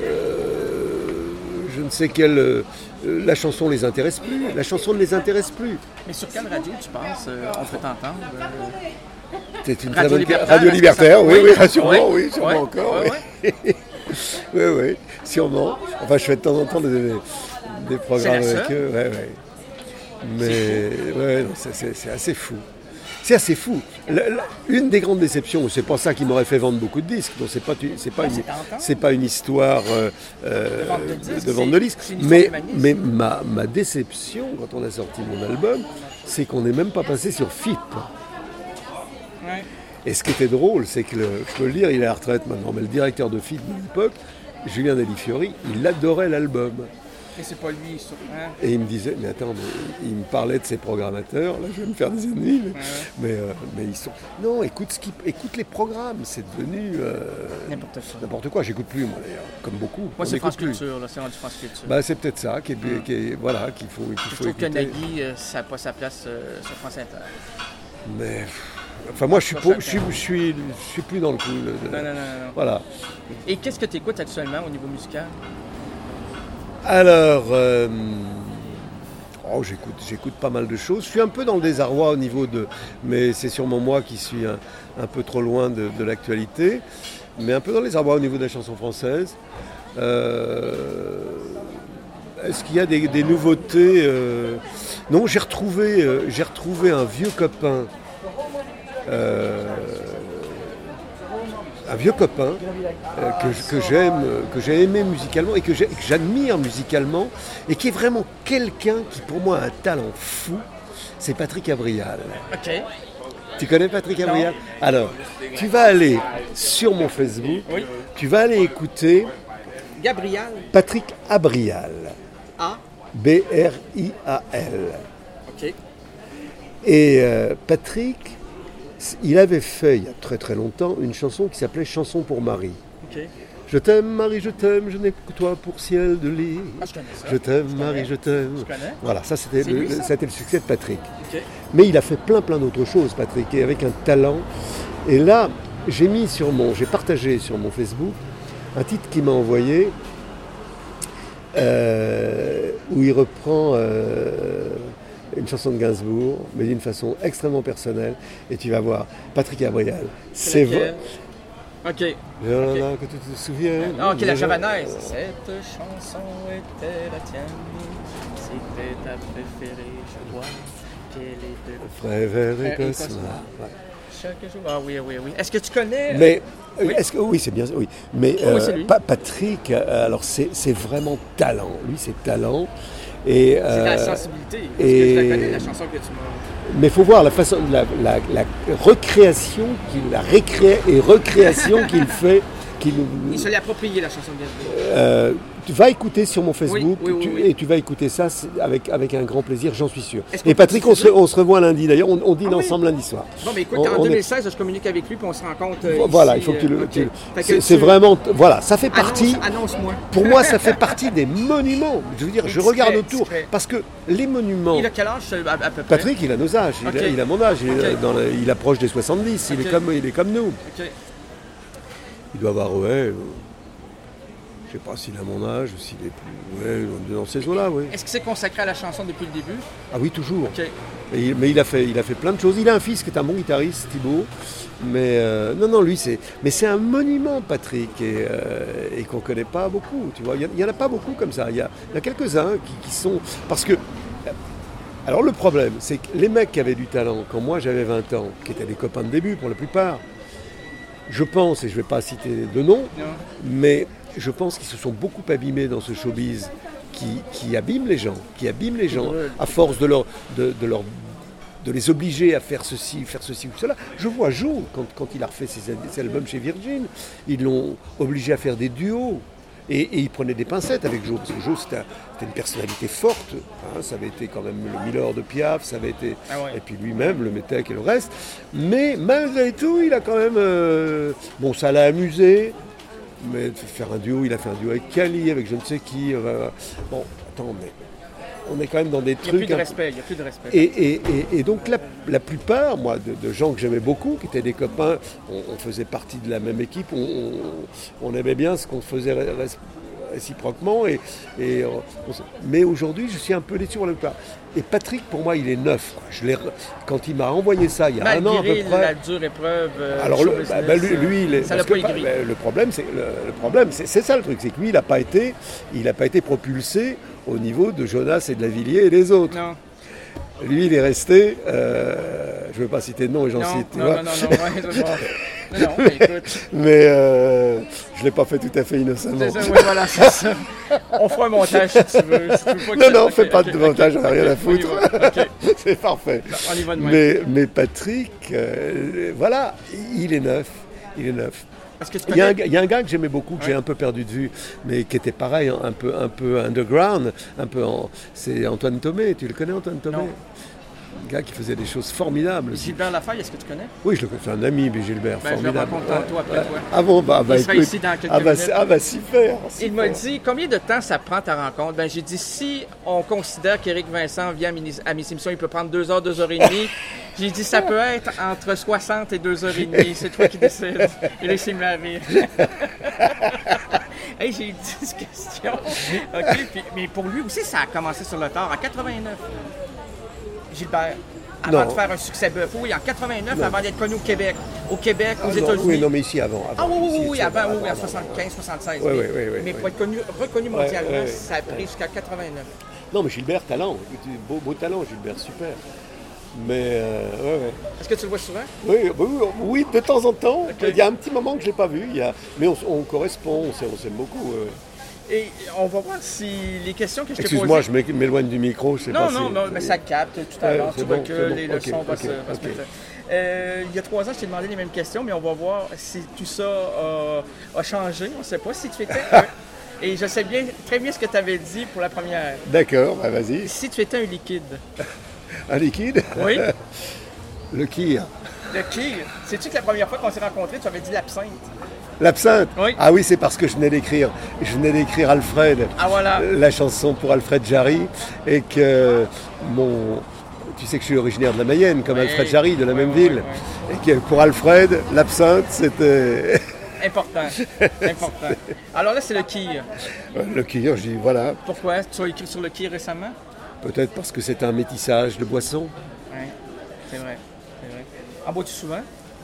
euh, je ne sais quelle... Euh, la chanson ne les intéresse plus, la chanson ne les intéresse plus. Mais sur quelle radio tu penses euh, on peut t'entendre euh... C'est une Radio très bonne Libertaire, radio Libertaire, oui, oui, oui, sûrement, oui, oui, sûrement oui, encore. oui, oui. oui. oui, oui, sûrement. Enfin, je fais de temps en temps des, des programmes avec eux. Ouais, ouais. Mais ouais, non, c'est, c'est, c'est assez fou. C'est assez fou. La, la, une des grandes déceptions, c'est pas ça qui m'aurait fait vendre beaucoup de disques, donc c'est pas, c'est pas, une, c'est pas une histoire euh, euh, de vente de disques, mais, mais ma, ma déception quand on a sorti mon album, c'est qu'on n'est même pas passé sur F I P. Ouais. Et ce qui était drôle, c'est que, le, je peux le dire, il est à la retraite maintenant, mais le directeur de F I P de l'époque, Julien Delifiori, il adorait l'album. Et c'est pas lui, sur... hein? Et il me disait, mais attends, mais il me parlait de ses programmateurs, là je vais me faire des ennemis, mais, ouais. mais, euh, mais ils sont... Non, écoute, ce qui... écoute les programmes, c'est devenu... Euh... N'importe quoi. N'importe quoi, j'écoute plus, moi d'ailleurs, comme beaucoup. Moi c'est France Culture, là, c'est rendu France Culture. Bah, c'est peut-être ça, qui est, mmh. qui est, voilà, qu'il faut, qu'il je faut trouve écouter. que Nagui, euh, ça n'a pas sa place euh, sur France Inter. Mais... Enfin, moi, je suis, pour, je, suis, je, suis, je suis plus dans le coup. Le, non, non, non, non. Voilà. Et qu'est-ce que tu écoutes actuellement au niveau musical? Alors, euh, oh, j'écoute, j'écoute pas mal de choses. Je suis un peu dans le désarroi au niveau de... Mais c'est sûrement moi qui suis un, un peu trop loin de, de l'actualité. Mais un peu dans le désarroi au niveau de la chanson française. Euh, est-ce qu'il y a des, des nouveautés euh... Non, j'ai retrouvé, euh, j'ai retrouvé un vieux copain. Euh, un vieux copain euh, que, que j'aime, que j'ai aimé musicalement et que, que j'admire musicalement et qui est vraiment quelqu'un qui pour moi a un talent fou, c'est Patrick Abrial. Ok. Tu connais Patrick Abrial? Alors, tu vas aller sur mon Facebook, oui. Tu vas aller écouter Gabriel. Patrick Abrial. A. B R I A L. Ok. Et euh, Patrick, il avait fait, il y a très très longtemps, une chanson qui s'appelait Chanson pour Marie. Okay. Je t'aime Marie, je t'aime, je n'ai que toi pour ciel de lit. Ah, je connais ça. Je t'aime je Marie, je t'aime. Je connais. Voilà, ça c'était, le, lui, ça c'était le succès de Patrick. Okay. Mais il a fait plein plein d'autres choses, Patrick, et avec un talent. Et là, j'ai mis sur mon, j'ai partagé sur mon Facebook un titre qu'il m'a envoyé euh, où il reprend... Euh, une chanson de Gainsbourg, mais d'une façon extrêmement personnelle, et tu vas voir, Patrick Abrial, c'est vrai. Ok. Okay. Que tu te souviens. Ah, ok, la javanaise. Cette chanson était la tienne, c'était ta préférée, je vois qu'elle est de... Préférée que cela. Chaque jour. Ah oui, oui, oui. Est-ce que tu connais... Mais, oui, est-ce que, oui c'est bien, oui. Mais oui, euh, c'est lui. Patrick, alors c'est, c'est vraiment talent. Lui, c'est talent. Et, c'est euh, la sensibilité, parce et... que je la connais, la chanson que tu m'as... Mais il faut voir la façon, la, la, la recréation, qu'il, la récré... et recréation qu'il fait. Qu'il... Il se l'est approprié, la chanson de Gainsbourg. Euh, tu vas écouter sur mon Facebook, oui, oui, oui, tu, oui. et tu vas écouter ça avec, avec un grand plaisir, j'en suis sûr. Et Patrick, on se, on se revoit lundi, d'ailleurs, on, on dîne ah, ensemble oui. lundi soir. Bon, mais écoute, on, en on deux mille seize, est... je communique avec lui, puis on se rencontre euh, Voilà, ici, il faut que tu le... Euh, tu... okay. C'est, que c'est tu... vraiment... Voilà, ça fait partie... Annonce, annonce-moi. Pour moi, ça fait partie des monuments. Je veux dire, je discret, regarde autour, discret. parce que les monuments... Il a quel âge, à, à peu près? Patrick, il a nos âges, il, okay. a, il a mon âge, il, okay. dans le, il approche des soixante-dix, okay. il, est comme, il est comme nous. Okay. Il doit avoir, ouais... Je ne sais pas s'il a mon âge ou s'il est plus... Ouais, dans ces eaux-là, oui. Est-ce qu'il s'est consacré à la chanson depuis le début? Ah oui, toujours. Okay. Mais, il, mais il, a fait, il a fait plein de choses. Il a un fils qui est un bon guitariste, Thibaut. Mais euh, non, non, lui, c'est... Mais c'est un monument, Patrick, et, euh, et qu'on ne connaît pas beaucoup, tu vois. Il n'y en a pas beaucoup comme ça. Il y, a, il y a quelques-uns qui, qui sont... Parce que... Alors le problème, c'est que les mecs qui avaient du talent, quand moi j'avais vingt ans, qui étaient des copains de début pour la plupart, je pense, et je ne vais pas citer de nom, non. mais je pense qu'ils se sont beaucoup abîmés dans ce showbiz qui, qui abîme les gens, qui abîme les gens à force de, leur, de, de, leur, de les obliger à faire ceci, faire ceci ou cela. Je vois Joe, quand, quand il a refait ses, ses albums chez Virgin, ils l'ont obligé à faire des duos. Et, et il prenait des pincettes avec Joe, parce que Joe c'était, un, c'était une personnalité forte, hein, ça avait été quand même le Miller de Piaf, ça avait été, ah ouais. et puis lui-même, le Métèque et le reste, mais malgré tout, il a quand même, euh, bon ça l'a amusé, mais faire un duo, il a fait un duo avec Cali, avec je ne sais qui, euh, bon, attends, mais on est quand même dans des trucs... Il n'y a plus de respect, il n'y a plus de respect. Et, et, et, et donc la, la plupart, moi, de, de gens que j'aimais beaucoup, qui étaient des copains, on, on faisait partie de la même équipe, on, on, on aimait bien ce qu'on faisait réciproquement, et, et, on, mais aujourd'hui, je suis un peu déçu pour la plupart. Et Patrick, pour moi, il est neuf. Quoi. Je l'ai, quand il m'a envoyé ça, il y a Malgré un an à peu près... la dure épreuve... Euh, Alors, le, bah, bah, lui, lui, il est... Ça l'a pas aigri. Bah, le problème, c'est, le, le problème c'est, c'est ça le truc, c'est que lui, il n'a pas été, il n'a pas été propulsé au niveau de Jonas et de Lavilliers et les autres. Non. Lui, il est resté, euh, je ne veux pas citer de nom et j'en non, cite, tu non, vois. Non, non, non, ouais, je vois. Non, non, mais écoute. Mais euh, je ne l'ai pas fait tout à fait innocemment. C'est ça, oui, voilà, c'est ça. On fera un montage si tu veux. Si tu veux pas non, que non, okay, fais pas okay, de montage, okay, on n'a rien okay, à foutre. okay. C'est parfait. On y va de même. Mais, mais Patrick, euh, voilà, il est neuf. Il est neuf. Que il, y a un, il y a un gars que j'aimais beaucoup, que ouais. j'ai un peu perdu de vue, mais qui était pareil, un peu, un peu underground, un peu en, c'est Antoine Thomé. Tu le connais, Antoine Thomé? Non. Un gars qui faisait des choses formidables. Gilbert Lafaille, est-ce que tu connais? Oui, je le connais, c'est un ami, mais Gilbert, ben, formidable. Je le rencontre tantôt après toi. Ah bon, bah, bah il sera écoute, ici dans quelques ah bah, minutes. Ah bah super, super. Il m'a dit, combien de temps ça prend ta rencontre? Ben, j'ai dit, si on considère qu'Éric Vincent vient à mes émissions, il peut prendre deux heures, deux heures et demie. J'ai dit, ça peut être entre soixante et deux heures et demie. C'est toi qui décides. Et là, il m'a rire. Hey, j'ai eu dix questions. OK, puis, mais pour lui aussi, ça a commencé sur le tard, en quatre-vingt-neuf. Gilbert, avant non. de faire un succès bœuf. Oui, en quatre-vingt-neuf, non. avant d'être connu au Québec. Au Québec, aux ah, États-Unis. Oui, non, mais ici avant. avant ah oui, oui, ici, oui, avant, avant, oui, en soixante-quinze, soixante-seize. Oui, mais oui, oui, oui, mais oui. pour être connu, reconnu mondialement, oui, oui, ça a pris jusqu'à quatre-vingt-neuf. Non, mais Gilbert, talent. Beau, beau talent, Gilbert, super. Mais, euh, ouais, ouais. Est-ce que tu le vois souvent? Oui, oui, oui, de temps en temps. Okay. Il y a un petit moment que je ne l'ai pas vu. Il y a... Mais on, on correspond, on s'aime, on s'aime beaucoup. Euh... Et on va voir si les questions que je t'ai posées... Excuse-moi, je m'éloigne du micro, je sais non, pas non, si... non, mais ça capte tout à l'heure, ouais, tu bon, recules, bon. les okay, leçons vont okay, se passer. okay. Euh, il y a trois ans, je t'ai demandé les mêmes questions, mais on va voir si tout ça euh, a changé. On ne sait pas si tu étais... un... Et je sais bien, très bien ce que tu avais dit pour la première. D'accord, bah vas-y. Si tu étais un liquide. Un liquide? Oui. Le kir. Le kir. Sais-tu que la première fois qu'on s'est rencontrés, tu avais dit l'absinthe? L'absinthe? Oui. Ah oui, c'est parce que je venais d'écrire, je venais d'écrire Alfred, ah, voilà. la chanson pour Alfred Jarry, et que mon... Tu sais que je suis originaire de la Mayenne, comme oui. Alfred Jarry, de la oui, même oui, ville. Oui, oui. Et que pour Alfred, l'absinthe, c'était... Important, important. Alors là, c'est le kir. Le kir, je dis, voilà. Pourquoi? Tu as écrit sur le kir récemment? Peut-être parce que c'est un métissage de boissons. Oui, c'est vrai. C'est vrai. En bois-tu souvent?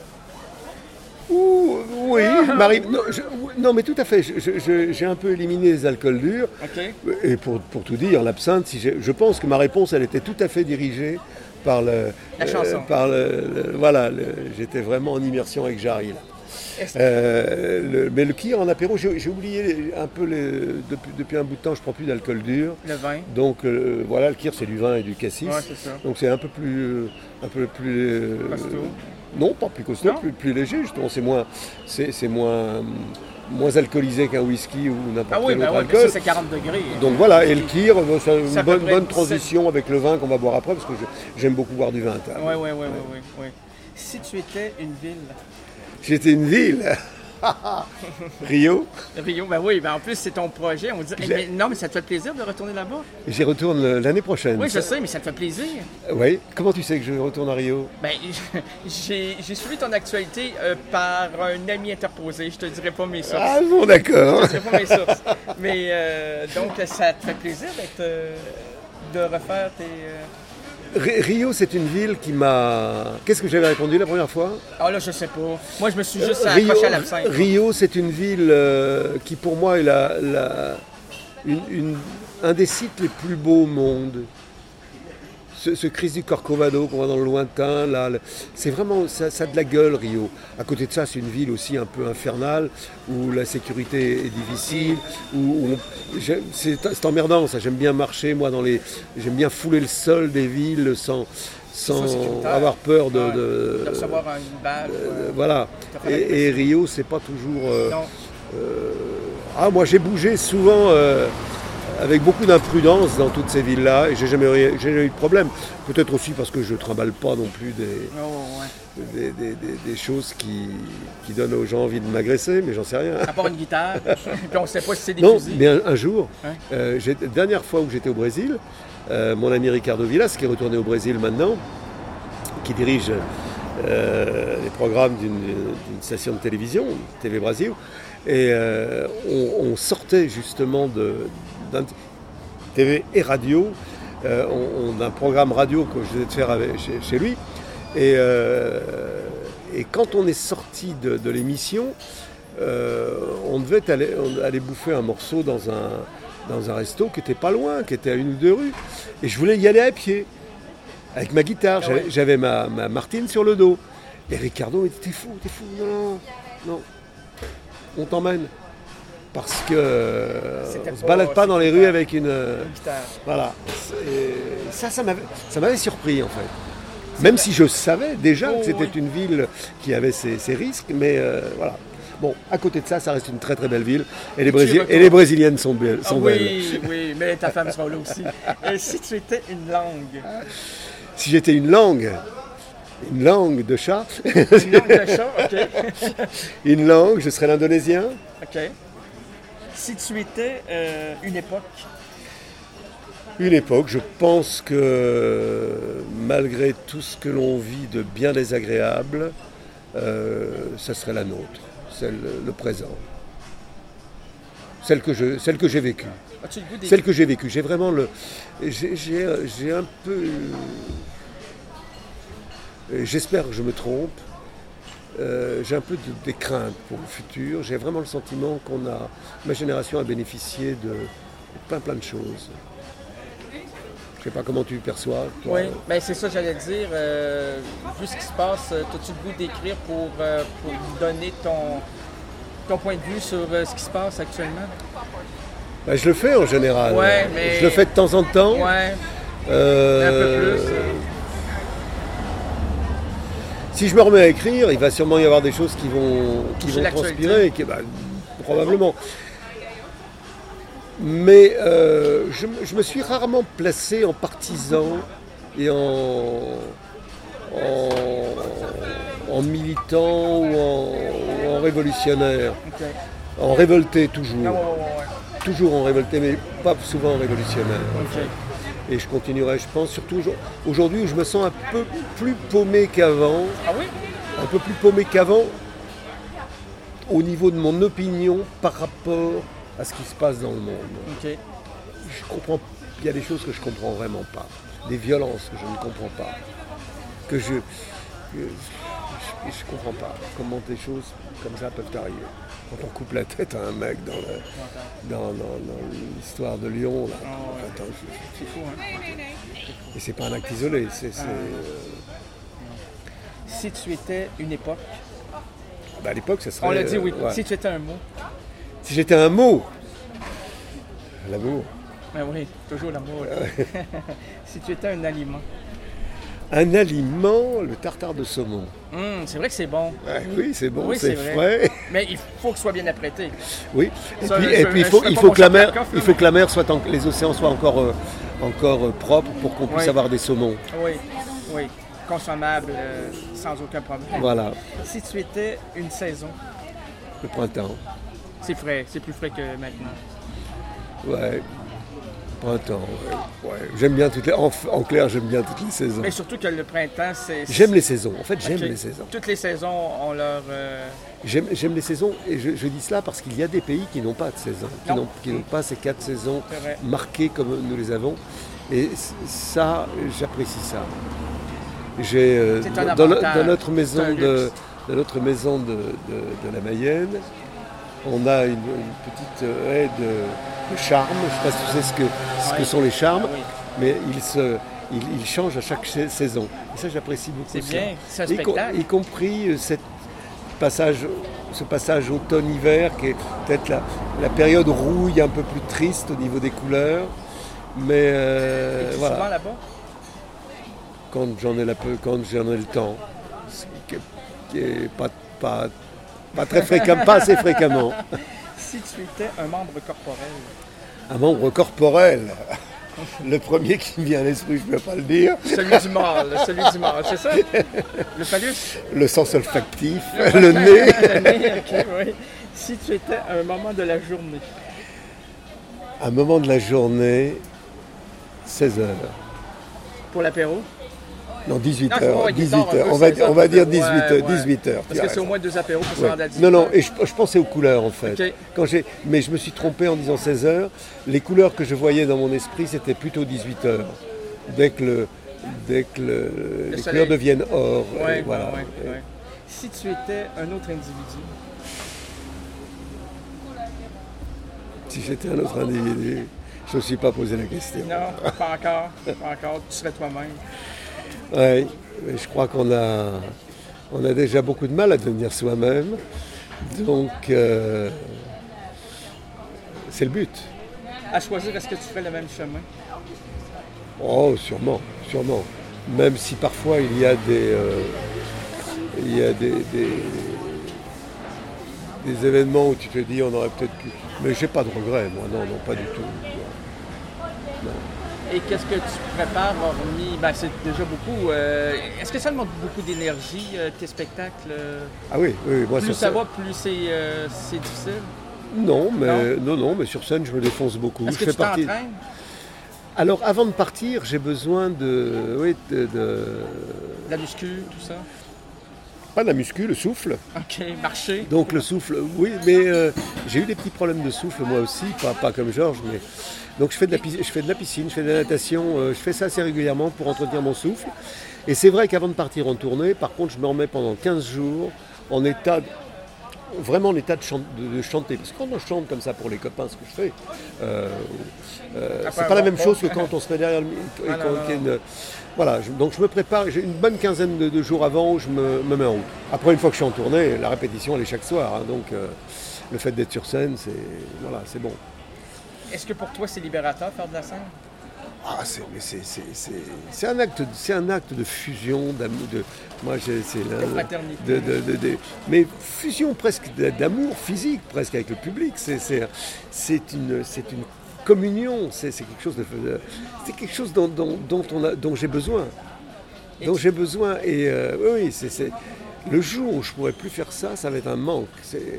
Ouh, oui, ah, Marie, non, je, non, mais tout à fait. Je, je, j'ai un peu éliminé les alcools durs. Okay. Et pour, pour tout dire, l'absinthe, si je pense que ma réponse, elle était tout à fait dirigée par le... La chanson. Euh, par le, le, voilà, le, j'étais vraiment en immersion avec Jarry, là. Euh, le, mais le kir en apéro, j'ai, j'ai oublié un peu les, depuis, depuis un bout de temps, je prends plus d'alcool dur. Le vin. Donc euh, voilà, le kir c'est du vin et du cassis. Ouais, c'est ça. Donc c'est un peu plus, un peu plus. Euh, costaud. Non, pas plus costaud, plus, plus léger justement. C'est moins, c'est, c'est moins, moins alcoolisé qu'un whisky ou n'importe ah oui, quel ben autre ouais, alcool. Ça c'est quarante degrés. Donc voilà, et le kir, c'est une ça bonne, bonne transition dix-sept avec le vin qu'on va boire après, parce que je, j'aime beaucoup boire du vin à table. Oui, oui, oui, oui, oui. Si tu étais une ville. J'étais une ville. Rio, Rio, ben oui, ben en plus c'est ton projet. On dit, J'ai- mais non, mais ça te fait plaisir de retourner là-bas? j'y retourne l'année prochaine. Oui, je sais, mais ça te fait plaisir. Oui, comment tu sais que je retourne à Rio? Ben, j'ai j'ai suivi ton actualité euh, par un ami interposé. Je te dirai pas mes sources. Ah bon, d'accord. Je te dirai pas mes sources. Mais euh, donc, ça te fait plaisir d'être, euh, de refaire tes. euh, Ri- Rio, c'est une ville qui m'a... Qu'est-ce que j'avais répondu la première fois? Ah là, je sais pas. Moi, je me suis juste Rio, accroché à l'absinthe. Rio, c'est une ville euh, qui pour moi est la, la- une- une- un des sites les plus beaux au monde. Ce, ce Christ du Corcovado qu'on voit dans le lointain, là, le- c'est vraiment, ça, ça a de la gueule, Rio. À côté de ça, c'est une ville aussi un peu infernale, où la sécurité est difficile, où, où on- j'aime- c'est, c'est emmerdant ça, j'aime bien marcher, moi, dans les, j'aime bien fouler le sol des villes sans, sans Soit sécuritaire. avoir peur de... Ouais, de- de recevoir une balle. euh, euh, voilà. te faire Et, et Rio, c'est pas toujours... euh, Non. ah, moi j'ai bougé souvent euh, avec beaucoup d'imprudence dans toutes ces villes-là et j'ai jamais, eu- j'ai jamais eu de problème. Peut-être aussi parce que je ne trimballe pas non plus des, Oh, ouais. des, des- des- des choses qui, qui donnent aux gens envie de m'agresser, mais j'en sais rien. À part une guitare. Puis on ne sait pas si c'est des Non, fusils. mais un, un jour, Ouais. euh, j'ai- la dernière fois où j'étais au Brésil, euh, mon ami Ricardo Villas, qui est retourné au Brésil maintenant, qui dirige euh, les programmes d'une d'une station de télévision, T V Brasil, et euh, on, on sortait justement de, d'un T V et radio, euh, on, on- d'un programme radio que je devais faire avec- chez, chez lui, et, euh, et quand on est sorti de, de l'émission, euh, on devait aller, on aller bouffer un morceau dans un, dans un resto qui était pas loin, qui était à une ou deux rues, et je voulais y aller à pied. Avec ma guitare, Ah j'avais, ouais. j'avais ma, ma Martine sur le dos. Et Ricardo m'a dit, t'es fou, t'es fou, non, non, non, on t'emmène. Parce que euh, C'était on ne se pas balade pas dans les rues sécuritaire. avec une... euh, Une guitare. voilà. Et ça, ça m'avait, ça m'avait surpris en fait. Même si je savais déjà Oh, que c'était oui. une ville qui avait ses, ses risques, mais euh, voilà. Bon, à côté de ça, ça reste une très très belle ville. Et les, tu y Brésiliens- retournes. et les Brésiliennes sont, belles, Ah sont belles. oui, oui, mais ta femme sera là aussi. Euh, si tu étais une langue, Si j'étais une langue, une langue de chat, une langue de chat, ok. une langue, je serais l'indonésien. Ok. Si tu étais euh, une époque, Une époque, je pense que malgré tout ce que l'on vit de bien désagréable, euh, ça serait la nôtre, celle, le présent. Celle que, je, celle que j'ai vécue. as-tu le goût des... Celle que j'ai vécue. J'ai vraiment le. J'ai, j'ai, j'ai un peu. euh, J'espère que je me trompe. Euh, j'ai un peu de, des craintes pour le futur. J'ai vraiment le sentiment qu'on a. Ma génération a bénéficié de, de plein plein de choses. Je ne sais pas comment tu le perçois. Toi. Oui, ben c'est ça que j'allais dire. Euh, vu ce qui se passe, euh, as-tu le goût d'écrire pour, euh, pour donner ton, ton point de vue sur euh, ce qui se passe actuellement? Ben, je le fais en général. Ouais, mais- Je le fais de temps en temps. Ouais, Euh, un peu plus. euh, Si je me remets à écrire, il va sûrement y avoir des choses qui vont, qui Toucher vont l'actualité. transpirer, qui, bah, probablement. Mais euh, je, me- je me suis rarement placé en partisan et en, en, en militant ou en, ou en révolutionnaire. ok. En révolté toujours. Ah, ouais, ouais, ouais, Toujours en révolté, mais pas souvent en révolutionnaire. ouais. Ok. Et je continuerai, je pense, surtout aujourd- aujourd'hui où je me sens un peu plus paumé qu'avant. Ah oui? un peu plus paumé qu'avant au niveau de mon opinion par rapport à ce qui se passe dans le monde. Ok. Je comprends, il y a des choses que je comprends vraiment pas, des violences que je ne comprends pas, que je que je, je comprends pas comment des choses comme ça peuvent arriver. Quand on coupe la tête à un mec dans, le, dans, dans- dans l'histoire de Lyon, là, Ah ouais. attends, je- C'est fou, hein? et c'est pas un acte isolé, c'est, c'est, euh, Si tu étais une époque, bah, à l'époque, ça serait. on l'a dit, oui. euh, ouais. Si tu étais un mot, Si j'étais un mot, l'amour. ben oui, toujours l'amour. là. Si tu étais un aliment, Un aliment, le tartare de saumon. Hum, c'est vrai que c'est bon. Ouais, oui, c'est bon, Oui, c'est c'est frais. Mais il faut que ce soit bien apprêté. Oui. Et Ça, puis, je- et puis il je faut, fais il pas faut mon que la mer, Chateaubriand, il faut que la mer soit, en- les océans soient encore, euh, encore euh, propres pour qu'on puisse Oui. avoir des saumons. Oui, oui. Consommable euh, sans aucun problème. Voilà. Si tu étais une saison, le printemps. C'est frais, c'est plus frais que maintenant. Ouais, printemps, ouais. ouais. J'aime bien toutes les... En, en clair, j'aime bien toutes les saisons. Mais surtout que le printemps, c'est... J'aime les saisons, en fait, j'aime Okay. les saisons. Toutes les saisons ont leur... Euh... J'aime, j'aime les saisons, et je, je dis cela parce qu'il y a des pays qui n'ont pas de saison, qui Non. n'ont, qui n'ont pas ces quatre saisons C'est vrai. marquées comme nous les avons. Et ça, j'apprécie ça. J'ai, euh, C'est un dans, le- avantage, dans notre c'est maison, un de, luxe. dans notre maison de, de, de la Mayenne, on a une, une petite haie de, de charmes. Je ne sais pas si tu sais ce que, ce Ouais. que sont les charmes, Ah oui. mais ils, se, ils, ils changent à chaque sa- saison. Et ça, j'apprécie beaucoup. C'est ça. bien, c'est un Y, com- spectacle. y compris euh, cette passage, ce passage automne-hiver qui est peut-être la, la période rouille un peu plus triste au niveau des couleurs. Mais euh, Es-tu voilà, souvent là-bas? quand j'en ai, la peu, quand j'en ai le temps, ce qui qui est pas, pas, pas très fréquemment, pas assez fréquemment. Si tu étais un membre corporel, Un membre corporel, le premier qui me vient à l'esprit, je ne peux pas le dire, celui du mâle, celui du mâle, c'est ça? Le phallus? le sens olfactif, le nez. Le nez, ok, oui. Si tu étais un moment de la journée, Un moment de la journée, seize heures. pour l'apéro? Non, dix-huit Non, heures. ouais, il est dix-huit tard un heures. peu, On va, seize heures, on va dire ouais, dix-huit heures. ouais. dix-huit heures. Parce que c'est au moins deux apéros pour se Ouais. rendre à dix-huit Non, non, heures. et je, je pensais aux couleurs en fait. Ok. Quand j'ai, mais je me suis trompé en disant seize heures. Les couleurs que je voyais dans mon esprit, c'était plutôt dix-huit heures. Dès que, le, dès que le- les soleil. couleurs deviennent or. Ouais, et voilà. ouais, ouais, ouais. Si tu étais un autre individu, Si j'étais un autre individu, je ne me suis pas posé la question. non, pas encore, pas encore, tu serais toi-même. Ouais, mais je crois qu'on a, on a déjà beaucoup de mal à devenir soi-même. Donc, euh, c'est le but. À choisir, est-ce que tu ferais le même chemin? Oh, sûrement, sûrement. Même si parfois il y a des, euh, il y a des, des, des événements où tu te dis on aurait peut-être pu. Mais j'ai pas de regrets, moi, non, non, pas du tout. Et qu'est-ce que tu prépares hormis, ben c'est déjà beaucoup, euh, est-ce que ça demande beaucoup d'énergie, euh, tes spectacles? euh, Ah oui, oui, moi Plus sur ça scène- va, plus c'est euh, c'est difficile. Non, mais non. non, mais sur scène je me défonce beaucoup. Est-ce Je que fais tu partie. t'entraînes? Alors avant de partir, j'ai besoin de, oui, de, de- La muscu, tout ça? pas de la muscu, le souffle. OK, marcher. Donc le souffle, oui, mais euh, j'ai eu des petits problèmes de souffle moi aussi, pas, pas comme Georges, mais donc je fais de la, pis- je fais de la piscine, je fais de la natation, euh, je fais ça assez régulièrement pour entretenir mon souffle. Et c'est vrai qu'avant de partir en tournée, par contre, je me remets pendant quinze jours en état, de- vraiment en état de, chan- de- de chanter. Parce que quand on chante comme ça pour les copains, ce que je fais, euh, euh, Après, c'est pas la bon, même bon. chose que quand on se met derrière le micro et Ah, non, quand non, il y a une- Voilà, je- donc je me prépare, j'ai une bonne quinzaine de, de jours avant où je me, me mets en route. Après, une fois que je suis en tournée, la répétition, elle est chaque soir. hein, donc euh, le fait d'être sur scène, c'est voilà, c'est bon. Est-ce que pour toi c'est libérateur faire de la scène? Ah, c'est, mais c'est, c'est, c'est, c'est un acte, de- c'est un acte de fusion, d'amour, de, moi j'ai, c'est De fraternité. de, de- de- de- mais fusion presque d'a- d'amour physique, presque avec le public. C'est, c'est, c'est une, c'est une communion. C'est, c'est quelque chose de, de- c'est quelque chose dont, dont, dont on a, dont j'ai besoin, Et dont tu- j'ai besoin. Et euh, oui, oui, c'est, c'est le jour où je pourrais plus faire ça, ça va être un manque. C'est,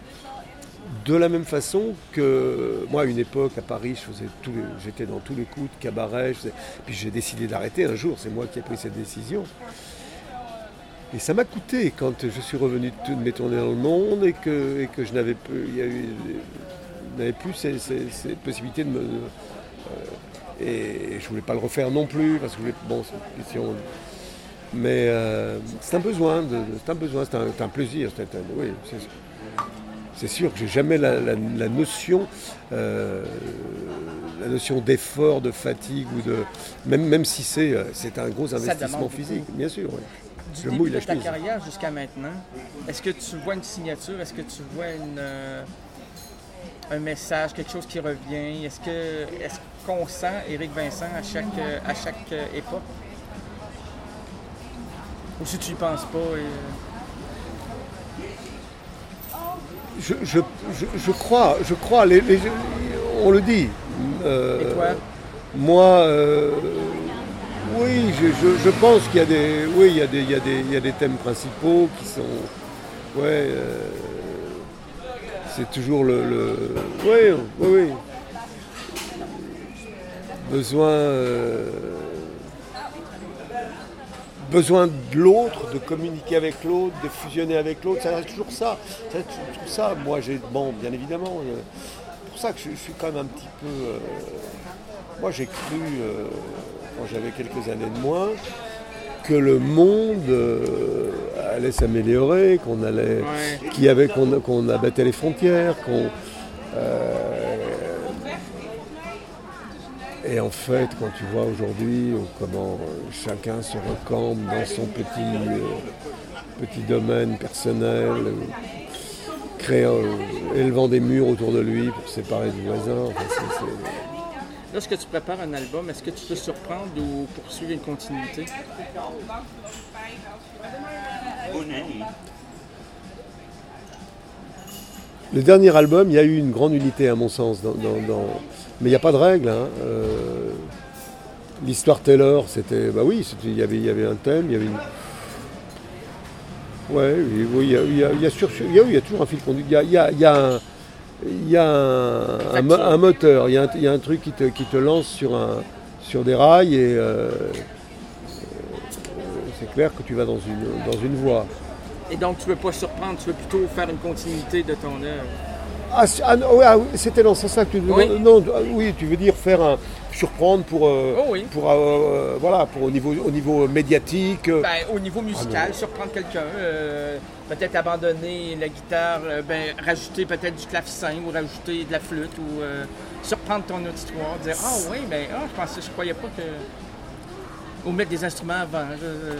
de la même façon que moi, à une époque, à Paris, je faisais tous les- j'étais dans tous les coups de cabaret. Je faisais- puis j'ai décidé d'arrêter un jour. C'est moi qui ai pris cette décision. Et ça m'a coûté quand je suis revenu de toutes mes tournées dans le monde et que, et que je n'avais plus, il y a eu, n'avais plus ces, ces- ces possibilités de me. euh, et je voulais pas le refaire non plus parce que je voulais. Bon, c'est une question. Mais euh, c'est un besoin, de, c'est un besoin, c'est un, c'est un plaisir. C'est un- oui, c'est, c'est sûr que j'ai jamais la, la- la notion, euh, la notion d'effort, de fatigue ou de même même si c'est euh, c'est un gros investissement demande physique, beaucoup. bien sûr. ouais. Du Je début mouille de la ta chemise. carrière jusqu'à maintenant, est-ce que tu vois une signature? Est-ce que tu vois une, euh, un message, quelque chose qui revient? Est-ce que est-ce qu'on sent Éric Vincent à chaque, euh, à chaque euh, époque? Ou si tu y penses pas? Et, euh, Je, je, je, je crois, je crois, les, les- on le dit. Euh, Et toi? Moi, euh, oui, je, je, je pense qu'il y a des, oui, il y a des, il y a des, il y a des thèmes principaux qui sont, ouais, euh, c'est toujours le... le... Oui, oui, oui. Besoin... Euh... Besoin de l'autre, de communiquer avec l'autre, de fusionner avec l'autre, ça reste toujours ça. Ça reste toujours ça. Moi, j'ai... Bon, bien évidemment, euh, c'est pour ça que je, je suis quand même un petit peu... Euh... Moi, j'ai cru, euh, quand j'avais quelques années de moins, que le monde euh, allait s'améliorer, qu'on allait, Ouais. qu'il y avait, qu'on, qu'on abattait les frontières, qu'on euh, et en fait, quand tu vois aujourd'hui euh, comment chacun se recampe dans son petit euh, petit domaine personnel, euh, créant, euh, élevant des murs autour de lui pour se séparer du voisin. Enfin, c'est, c'est... Lorsque tu prépares un album, est-ce que tu peux surprendre ou poursuivre une continuité? Le dernier album, il y a eu une grande unité à mon sens, dans, dans, dans... mais il n'y a pas de règle. Hein. Euh... L'histoire Taylor, c'était, bah oui, c'était, il y avait, il y avait un thème, il y avait une. Ouais, oui, oui, il y a, il y a, il y a, sur, il y a, il y a toujours un fil conducteur. Il y a, il y a, il y a un. Il y a un, un, un moteur, il y a un, il y a un truc qui te, qui te lance sur, un, sur des rails et euh, c'est clair que tu vas dans une, dans une voie. Et donc tu ne veux pas surprendre, tu veux plutôt faire une continuité de ton œuvre. Ah, ah, ah, c'était dans ce sens-là que tu veux oui. Non, oui, tu veux dire faire un surprendre pour, euh, oh oui. pour euh, voilà, pour au niveau, au niveau médiatique. Ben, au niveau musical, ah, surprendre quelqu'un, euh, peut-être abandonner la guitare, euh, ben, rajouter peut-être du clavecin ou rajouter de la flûte ou euh, surprendre ton auditoire, dire ah oui, ben ah, je pensais, je croyais pas que. Ou mettre des instruments avant. Je...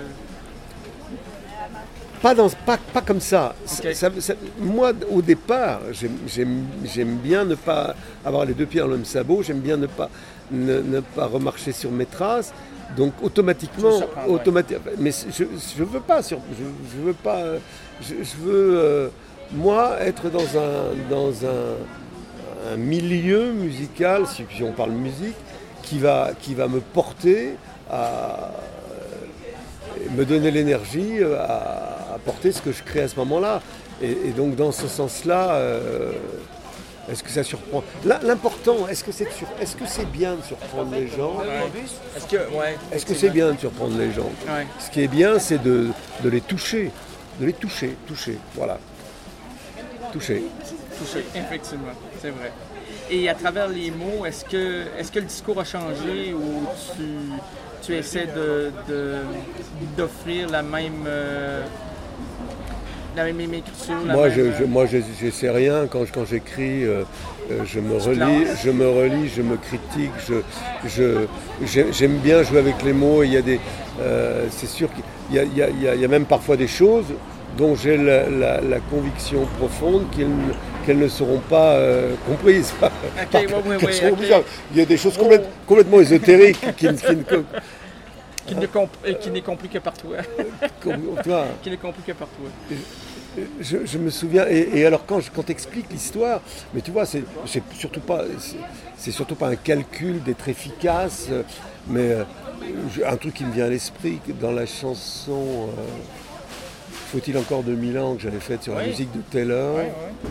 Pas, dans, pas, pas comme ça. Okay. ça, ça moi, au départ, j'aime, j'aime, j'aime bien ne pas avoir les deux pieds dans le même sabot, j'aime bien ne pas, ne, ne pas remarcher sur mes traces. Donc automatiquement, automati- ouais. mais je ne veux pas, sur, je, je veux pas, je, je veux euh, moi être dans un, dans un, un milieu musical, si, si on parle musique, qui va, qui va me porter à me donner l'énergie à, à porter ce que je crée à ce moment-là. Et, et donc dans ce sens-là, euh, est-ce que ça surprend? Là, l'important, est-ce que c'est, sur, est-ce que c'est bien de surprendre les gens? Ouais. Est-ce que, ouais, est-ce que c'est bien de surprendre les gens? Ouais. Ce qui est bien, c'est de, de les toucher, de les toucher, toucher, voilà. Toucher. Toucher, effectivement, c'est vrai. Et à travers les mots, est-ce que, est-ce que le discours a changé ou tu... tu essaies de, de, d'offrir la même, euh, la même écriture? La moi, même, je, je, moi, je n'essaie rien. Quand, quand j'écris, euh, je me relis, je me relis, je me critique. Je, je, j'aime bien jouer avec les mots. Il y a des, euh, c'est sûr qu'il y a, il y a, il y a, il y a même parfois des choses dont j'ai la, la, la conviction profonde qu'elles, qu'elles ne seront pas euh, comprises. Okay, ouais, ouais, ouais, okay. Il y a des choses complète, complètement ésotériques qui, qui, qui, qui, ne comp- qui n'est compris que par toi. toi qui n'est compris que par toi. Je, je me souviens, et, et alors quand, je, quand t'expliques l'histoire, mais tu vois, c'est, c'est, surtout pas, c'est, c'est surtout pas un calcul d'être efficace, mais euh, un truc qui me vient à l'esprit, dans la chanson... Euh, Faut-il encore deux mille ans que j'avais faite sur oui. la musique de Taylor. Oui, oui.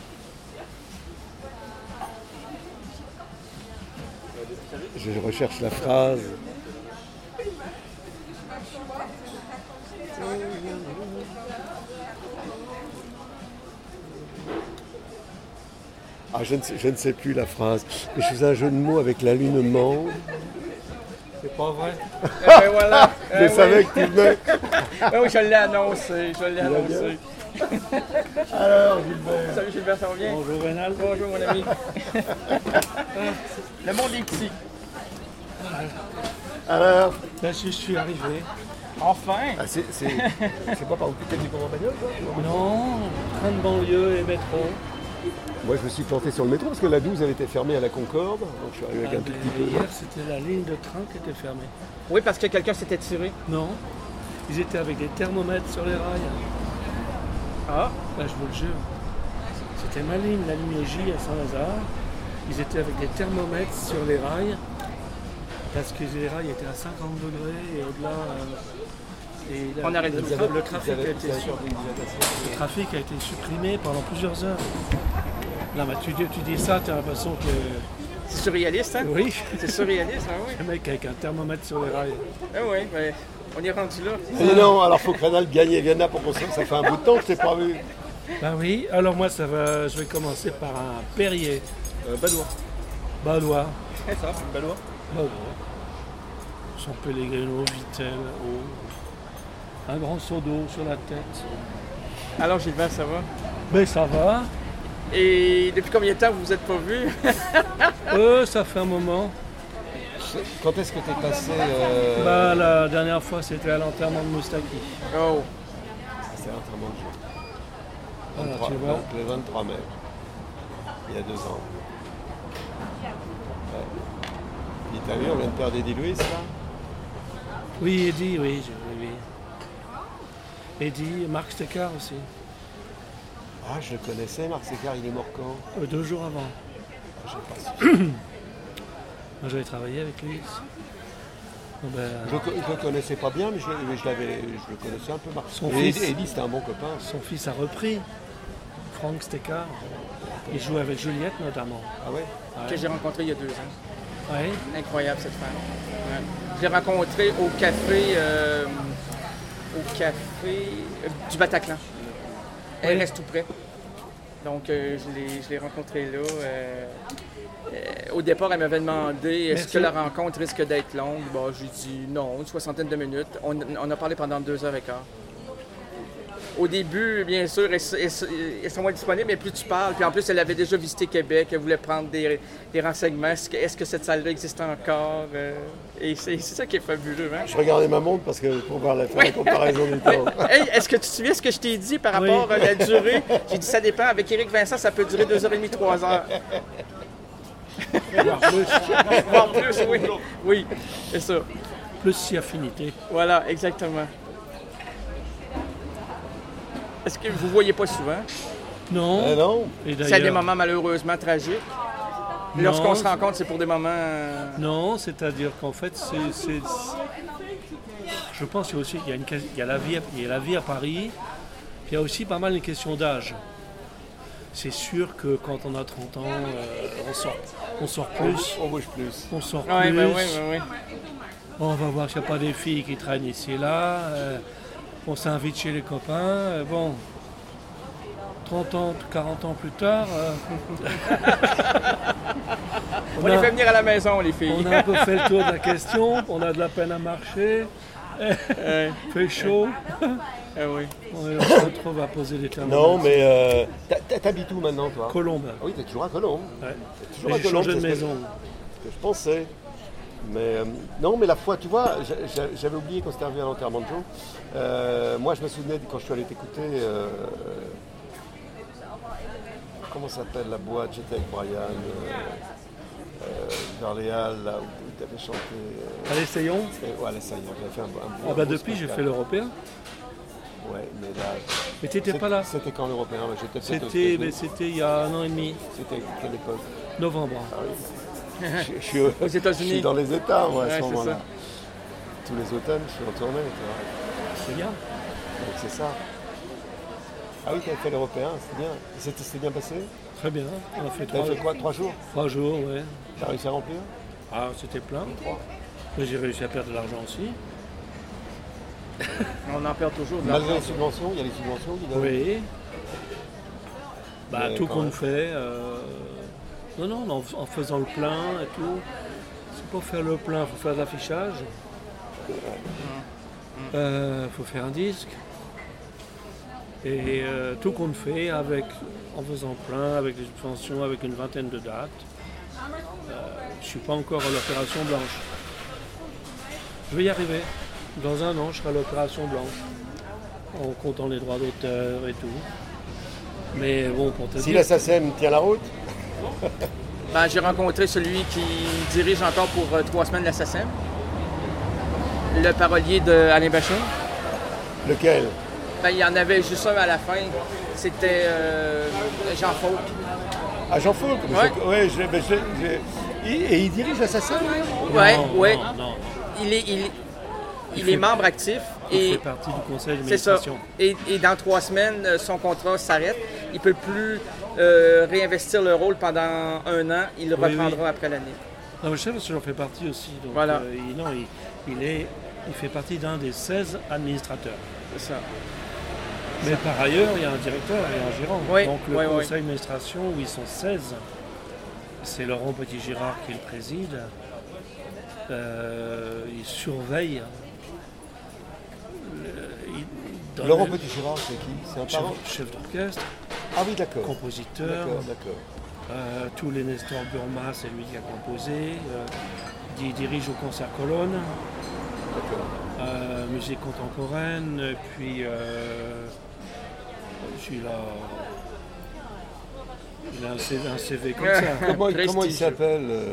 Je recherche la phrase. Ah, je ne sais, je ne sais plus la phrase. Mais je faisais un jeu de mots avec l'alignement. C'est pas vrai. Eh ben voilà. Je eh savais oui. que tu venais. Ben oui, je l'ai annoncé. Je l'ai annoncé. Alors, Gilbert. Salut Gilbert, ça va bien? Bonjour Rénal. Bonjour mon ami. Le monde est petit. Alors? Là, je suis arrivé. Enfin! Ah, c'est, c'est, c'est pas par où tu t'es dit comment bagnole, toi? Non, train de banlieue et métro. Moi, je me suis planté sur le métro parce que la douze avait été fermée à la Concorde. Donc, je suis arrivé avec ah, un tout petit peu. Hier, c'était la ligne de train qui était fermée. Oui, parce que quelqu'un s'était tiré. Non, ils étaient avec des thermomètres sur les rails. Ah! Là, je vous le jure. C'était ma ligne, la ligne J à Saint-Lazare. Ils étaient avec des thermomètres sur les rails parce que les rails étaient à cinquante degrés et au-delà, euh, Et On arrête le, tout. le, le trafic Ils avaient- a été ils avaient su- peur d'une dilatation. le trafic a été supprimé pendant plusieurs heures. Là, mais tu, dis- tu dis ça, tu as l'impression que C'est surréaliste, hein? oui, C'est surréaliste, hein, oui. le mec avec un thermomètre sur les rails. Ah oui, mais on est rendu là. Et non, alors faut que Rénal gagne et Vienna pour qu'on se... Ça fait un bout de temps que je t'ai pas vu. Ben oui, alors moi ça va, je vais commencer par un Perrier Euh, Benoît. Balois. C'est ça, Benoît. Balois. San Pellegrino, Vittel, eau. Un grand seau d'eau sur la tête. Alors Gilbert, ça va? Mais ça va. Et depuis combien de temps vous vous êtes pas vus? Euh, ça fait un moment. Quand est-ce que t'es passé euh... Bah, la dernière fois c'était à l'enterrement de Moustaki. Oh, C'est l'enterrement de jour. Voilà, vingt-trois, tu vois. donc le vingt-trois mai. Il y a deux ans. Ouais. Et t'as vu, on vient de perdre Eddie Louis là. Oui, Eddy, oui, je- oui, oui. Eddy, Marc Stecker aussi. Ah, je le connaissais, Marc Sécard, il est mort quand? Euh, deux jours avant. Je sais pas si- Moi j'avais travaillé avec lui. Bon, ben, Je le co- je le connaissais pas bien, mais je, mais je l'avais, je le connaissais un peu. Marc. Son Et fils. Eddie, c'était un bon copain. son fils a repris. Frank Stecker. Il joue avec Juliette notamment. Ah ouais? que j'ai rencontré il y a deux ans. Oui. Incroyable cette femme. Ouais. Je l'ai rencontrée au café, euh, au café euh, du Bataclan. Elle Oui. reste tout près. Donc euh, je l'ai- je l'ai rencontrée là. euh, euh, au départ, elle m'avait demandé est-ce Merci. que la rencontre risque d'être longue. Bon, j'ai dit non, une soixantaine de minutes. On, on a parlé pendant deux heures et quart. Au début, bien sûr, elles, elles- elles sont moins disponibles, mais plus tu parles. Puis en plus, elle avait déjà visité Québec, elle voulait prendre des, des renseignements. Est-ce que, est-ce que cette salle-là existe encore? Euh, et c'est c'est ça qui est fabuleux. Hein? Je regardais ma montre parce que pour voir la, faire la comparaison du temps. Hey, est-ce que tu te souviens ce que je t'ai dit par Oui. rapport à la durée? J'ai dit ça dépend. Avec Éric Vincent, ça peut durer deux heures et demie, trois heures. Voire plus. Voire plus, oui. Oui, c'est ça. Plus si affinité. Voilà, exactement. Est-ce que vous ne voyez pas souvent? Non. Eh non? Et C'est à des d'ailleurs- moments malheureusement tragiques. Lorsqu'on se rencontre, c'est pour des moments... euh, Non, c'est-à-dire qu'en fait, c'est, c'est- je pense qu'il y a aussi il y a, une, ques- il y a la vie, à- il y a la vie à Paris, puis il y a aussi pas mal une question d'âge. C'est sûr que quand on a trente ans, euh, on sort, on sort plus, On bouge plus. on sort Oui, plus. ben oui, ben oui. On va voir s'il n'y a pas des filles qui traînent ici et là. euh, on s'invite chez les copains. euh, bon, trente ans, quarante ans plus tard, euh, On les fait venir à la maison, les filles. on a un peu fait le tour de la question. On a de la peine à marcher. Ouais, Il fait chaud. ah oui. On se retrouve à poser des thermomètres. Non, mais euh, t'as- t'habites où maintenant, toi? Colombe. Ah oui, t'es toujours à Colombe. Ouais. T'es toujours Mais à j'ai Colombe, changé de c'est ce que- maison. ce que je pensais. Mais euh, non, mais la fois, tu vois, j'a- j'a- j'avais oublié qu'on s'était revu à l'enterrement de Joe. Euh, moi, je me souvenais de quand je suis allé t'écouter. euh, comment s'appelle la boîte? J'étais avec Brian, euh, euh, vers les Halles, là où tu avais chanté. euh, Allez, essayons. et- ouais, ça y est, j'avais fait un, un, Ah un bah beau depuis, j'ai spectacle. fait l'européen. Ouais, mais là. Mais t'étais c'est- pas là. C'était quand l'européen? Ouais, j'étais peut-être aux C'était, États-Unis. mais c'était il y a un an et demi, C'était quelle époque? novembre. Ah oui. je, je suis, au- Aux États-Unis. Je suis dans les États, moi, à Ouais, ce c'est moment-là. ça. Tous les automnes, je suis en tournée. tu vois. C'est bien. Donc c'est ça. Ah oui, tu avais fait l'européen, c'était bien. Et C'était c'était bien passé? Très bien. On a fait Tu as trois, fait quoi? Trois jours? trois jours, ouais. Tu as réussi à remplir? Ah, c'était plein. Mais j'ai réussi à perdre de l'argent aussi. On en perd toujours de Malgré l'argent. les subventions, il y a les subventions qui donnent. Oui. Bah, Mais tout quand qu'on même. fait. euh, Non, non, en, en faisant le plein et tout. C'est pour faire le plein, il faut faire de l'affichage. Il faut faire un disque. Et euh, tout qu'on fait avec, en faisant le plein, avec les subventions, avec une vingtaine de dates. Euh, je ne suis pas encore à l'opération blanche. Je vais y arriver. Dans un an, je serai à l'opération blanche. En comptant les droits d'auteur et tout. Mais bon, pour te Si dire... l'assassin tient la route, Ben, j'ai rencontré celui qui dirige encore pour euh, trois semaines l'Assassin. Le parolier de Alain Bachung. lequel? Ben, il y en avait juste un à la fin. C'était euh, Jean Faulk. Ah, Jean Faulk. mais Ouais. je- ouais, je- mais je- je- Et et il dirige l'assassin, lui? Ouais, Non, ouais. non, non. Il est, il, il est membre actif. Il Et fait partie du conseil c'est ça. d'administration. Et, et dans trois semaines, euh, son contrat s'arrête. Il ne peut plus euh, réinvestir le rôle pendant un an. Il le Oui, reprendra oui. après l'année. Non, mais je sais parce que j'en fais partie aussi. Donc, Voilà. euh, il, non, il, il, est, il fait partie d'un des seize administrateurs. C'est ça. Mais par ailleurs, il y a un directeur et un gérant. Oui, Donc le oui, conseil oui. d'administration, où ils sont seize, c'est Laurent Petit-Girard qui le préside. Euh, il surveille. Le- il donne Laurent le- Petit-Girard, c'est qui? C'est un chef, parent? chef d'orchestre, Ah oui, d'accord. compositeur. D'accord, d'accord. Euh, tous les Nestor Burma, c'est lui qui a composé. Euh, il dirige au concert Colonne. D'accord. Euh, musique contemporaine, et puis euh, il a, il a un C V, un C V comme ça. Comment, comment il Prestigieux. s'appelle euh...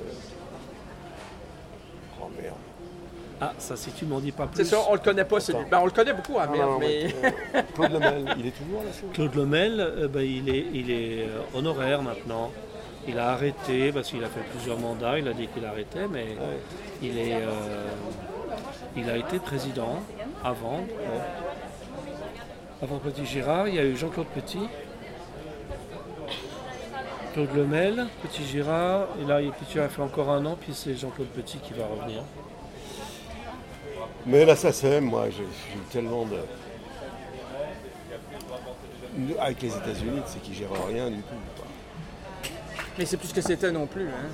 Oh merde. Ah, ça si tu m'en dis pas C'est plus. ça, on le connaît pas celui. Attends. Ben, on le connaît beaucoup à Non, Merde, non, mais. euh, Claude Lemel, il est toujours là-dessus. Claude Lemel, euh, ben, il est, il est euh, honoraire maintenant. Il a arrêté parce qu'il a fait plusieurs mandats, il a dit qu'il arrêtait, mais Ouais. il, est, euh, il a été président avant. Bon. Avant Petit Girard, il y a eu Jean-Claude Petit, Claude Lemel, Petit Girard, et là Petit Girard a fait encore un an, puis c'est Jean-Claude Petit qui va revenir. Mais la S A C E M, moi, j'ai j'ai eu tellement de. Avec les États-Unis, c'est qu'ils gèrent rien du tout. quoi. Mais c'est plus ce que c'était non plus. Hein.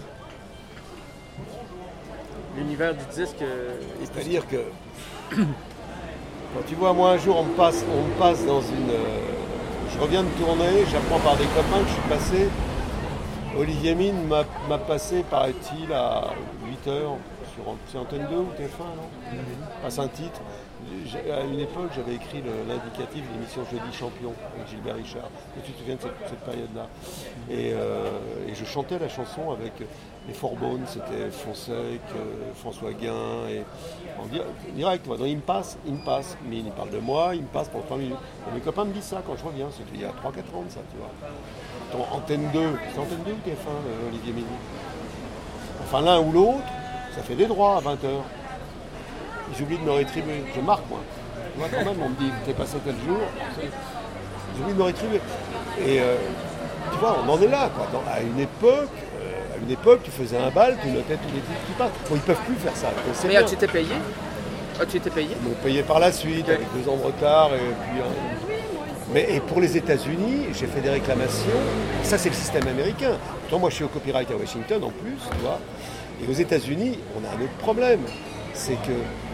L'univers du disque euh, est plus. C'est-à-dire que quand tu vois, moi un jour on me passe, on me passe dans une. euh, je reviens de tourner, j'apprends par des copains que je suis passé. Olivier Mine m'a m'a passé, paraît-il, à huit heures sur, sur Antenne deux ou T F un, non Passe un titre. J'ai- À une époque, j'avais écrit le- l'indicatif de l'émission Jeudi Champion avec Gilbert Richard. Et tu te souviens de cette, cette période-là. Et, euh, et je chantais la chanson avec les Forbones, c'était Fonsec, euh, François Guin, et en di- direct, tu vois. Donc il me passe, il me passe, mais il parle de moi, il me passe pour trois minutes. Et mes copains me disent ça quand je reviens, c'était il y a trois quatre ans de ça, tu vois. Ton Antenne deux, c'est Antenne deux ou T F un, euh, Olivier Mini? Enfin l'un ou l'autre, ça fait des droits à vingt heures. Ils oublient de me rétribuer. Je marque, moi. Moi, quand même, on me dit, t'es passé tel jour. Ils oublient de me rétribuer. Et euh, tu vois, on en est là, quoi. Dans- à une époque, euh, à une époque, tu faisais un bal, tu notais tous les titres qui passent. Bon, ils peuvent plus faire ça. donc c'est Mais bien. as-tu été payé? As-tu été payé? Ils m'ont payé par la suite, Ok. avec deux ans de retard. Et puis, euh, mais et pour les États-Unis, j'ai fait des réclamations. Ça, c'est le système américain. Pourtant, moi, je suis au copyright à Washington, en plus, tu vois. Et aux États-Unis, on a un autre problème. C'est que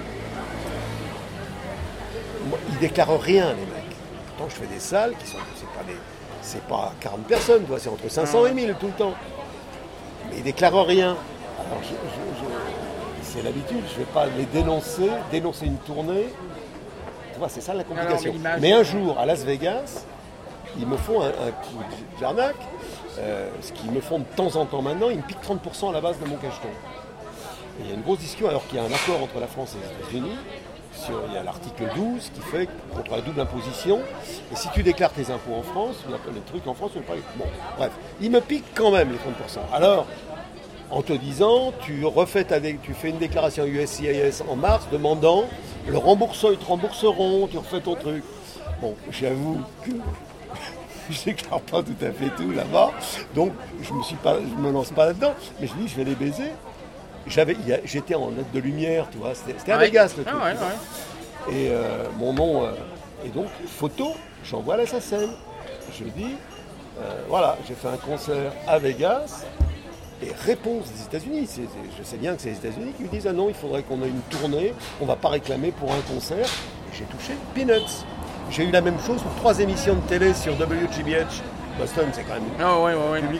moi, ils déclarent rien, les mecs. Pourtant, je fais des salles qui sont, c'est pas des, c'est pas quarante personnes, tu vois, c'est entre cinq cents et mille tout le temps. Mais ils déclarent rien. Alors, je- je- je- c'est l'habitude, je ne vais pas les dénoncer, dénoncer une tournée. Tu vois, c'est ça la complication. mais l'image- mais un jour, à Las Vegas, ils me font un, un coup d'arnaque, euh, ce qu'ils me font de temps en temps maintenant, ils me piquent trente pour cent à la base de mon cacheton. Et il y a une grosse discussion, alors qu'il y a un accord entre la France et les États-Unis. Sur, il y a l'article douze qui fait contre la double imposition. Et si tu déclares tes impôts en France, tu appelles les trucs en France, tu ne pas les... Bon, bref, ils me piquent quand même les trente pour cent. Alors, en te disant, tu refais ta dé- tu fais une déclaration U S C I S en mars demandant le remboursement, ils te rembourseront, tu refais ton truc. Bon, j'avoue que je déclare pas tout à fait tout là-bas, donc je me suis pas, je me lance pas là-dedans, mais je dis je vais les baiser. J'avais, il y a- j'étais en note de lumière, tu vois, c'était, c'était à Ouais. Vegas le Ah truc. ouais, tu vois. ouais. Et euh, mon nom, euh, et donc photo, j'envoie à la S A C E M. Je dis, euh, voilà, j'ai fait un concert à Vegas. Et réponse des États-Unis, c'est- c'est- je sais bien que c'est les États-Unis qui me disent ah non, il faudrait qu'on ait une tournée, on ne va pas réclamer pour un concert. Et j'ai touché peanuts. J'ai eu la même chose pour trois émissions de télé sur W G B H. Boston, c'est quand même Ah ouais, ouais, ouais. public.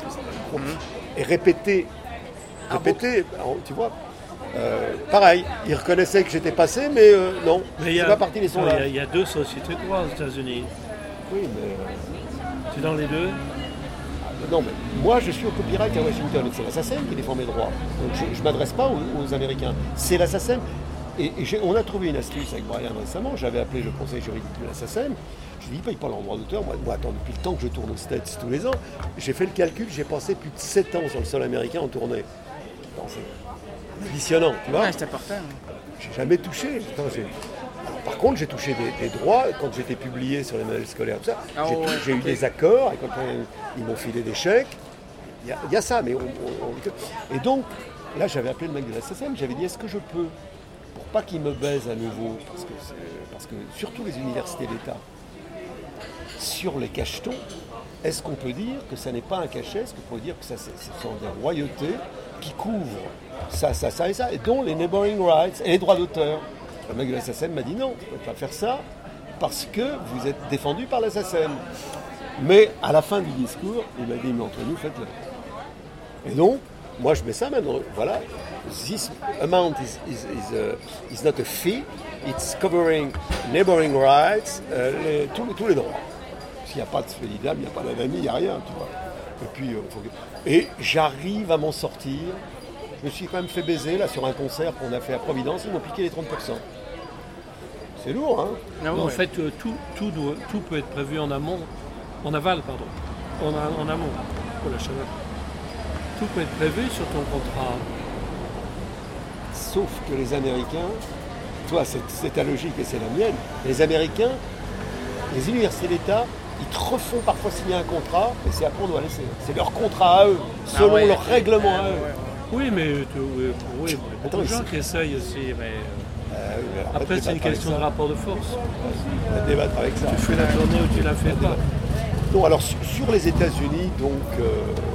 Et répété, Ah répété, alors, tu vois, euh, pareil, ils reconnaissaient que j'étais passé, mais euh, non, Mais il y c'est a- pas parti, ils sont non, là. il y a- il y, a deux sociétés de droit aux États-Unis. Oui, mais euh, Tu es dans les deux? non, mais moi je suis au copyright à Washington, et c'est la S A C E M qui défend mes droits. Donc je ne m'adresse pas aux, aux Américains, c'est la S A C E M. Et, et j'ai- on a trouvé une astuce avec Brian récemment, j'avais appelé le conseil juridique de la S A C E M, je lui ai dit, paye pas le droit d'auteur, moi, moi attends, depuis le temps que je tourne aux States tous les ans, j'ai fait le calcul, j'ai passé plus de sept ans sur le sol américain en tournée. Non, c'est additionnant, tu vois. Ouais, c'est important. J'ai jamais touché. Putain, j'ai- Alors, Par contre, j'ai touché des, des droits quand j'étais publié sur les manuels scolaires. Tout ça, Ah, j'ai, ouais, j'ai eu ok. des accords et quand on- ils m'ont filé des chèques. Il y, a- il y a ça, mais on, on- on- et donc là, j'avais appelé le mec de la S S M. J'avais dit est-ce que je peux, pour pas qu'il me baise à nouveau, parce que, c'est- parce que surtout les universités d'État, sur les cachetons, est-ce qu'on peut dire que ça n'est pas un cachet? Est-ce qu'on peut dire que ça, c'est- ce sont des royautés qui couvrent ça, ça, ça et ça, et dont les neighboring rights et les droits d'auteur? Le mec de la S S M m'a dit non, on ne peut pas faire ça parce que vous êtes défendu par la S S M. Mais à la fin du discours, il m'a dit mais entre nous, faites-le. Et donc, moi je mets ça maintenant, voilà. This amount is, is, is, uh, is not a fee, it's covering neighboring rights, euh, les- tous, les, tous les droits. S'il n'y a pas de Spelidam, il n'y a pas d'Anami, il n'y a rien, tu vois. Et puis, euh, faut que- et j'arrive à m'en sortir. Je me suis quand même fait baiser là sur un concert qu'on a fait à Providence, ils m'ont piqué les trente pour cent. C'est lourd, hein? Ah, En ouais. fait, euh, tout, tout, doit- tout peut être prévu en amont, en aval, pardon, en, a- en amont, pour la chaleur. Tout peut être prévu sur ton contrat. Sauf que les Américains, toi c'est, c'est ta logique et c'est la mienne, les Américains, les universités d'État, ils te refont parfois signer un contrat et c'est après on doit laisser. C'est leur contrat à eux, selon Ah ouais. leur règlement à Ah, eux. ouais, ouais. Oui, mais euh, tu- oui, oui, beaucoup Attends, de il gens s'est- qui essayent aussi, mais euh, Euh, oui, alors, on va après c'est une débattre avec question de ça. rapport de force. On va débattre avec ça. Tu fais la tournée ou tu la fais pas. Non, alors sur, sur les États-Unis, donc. euh,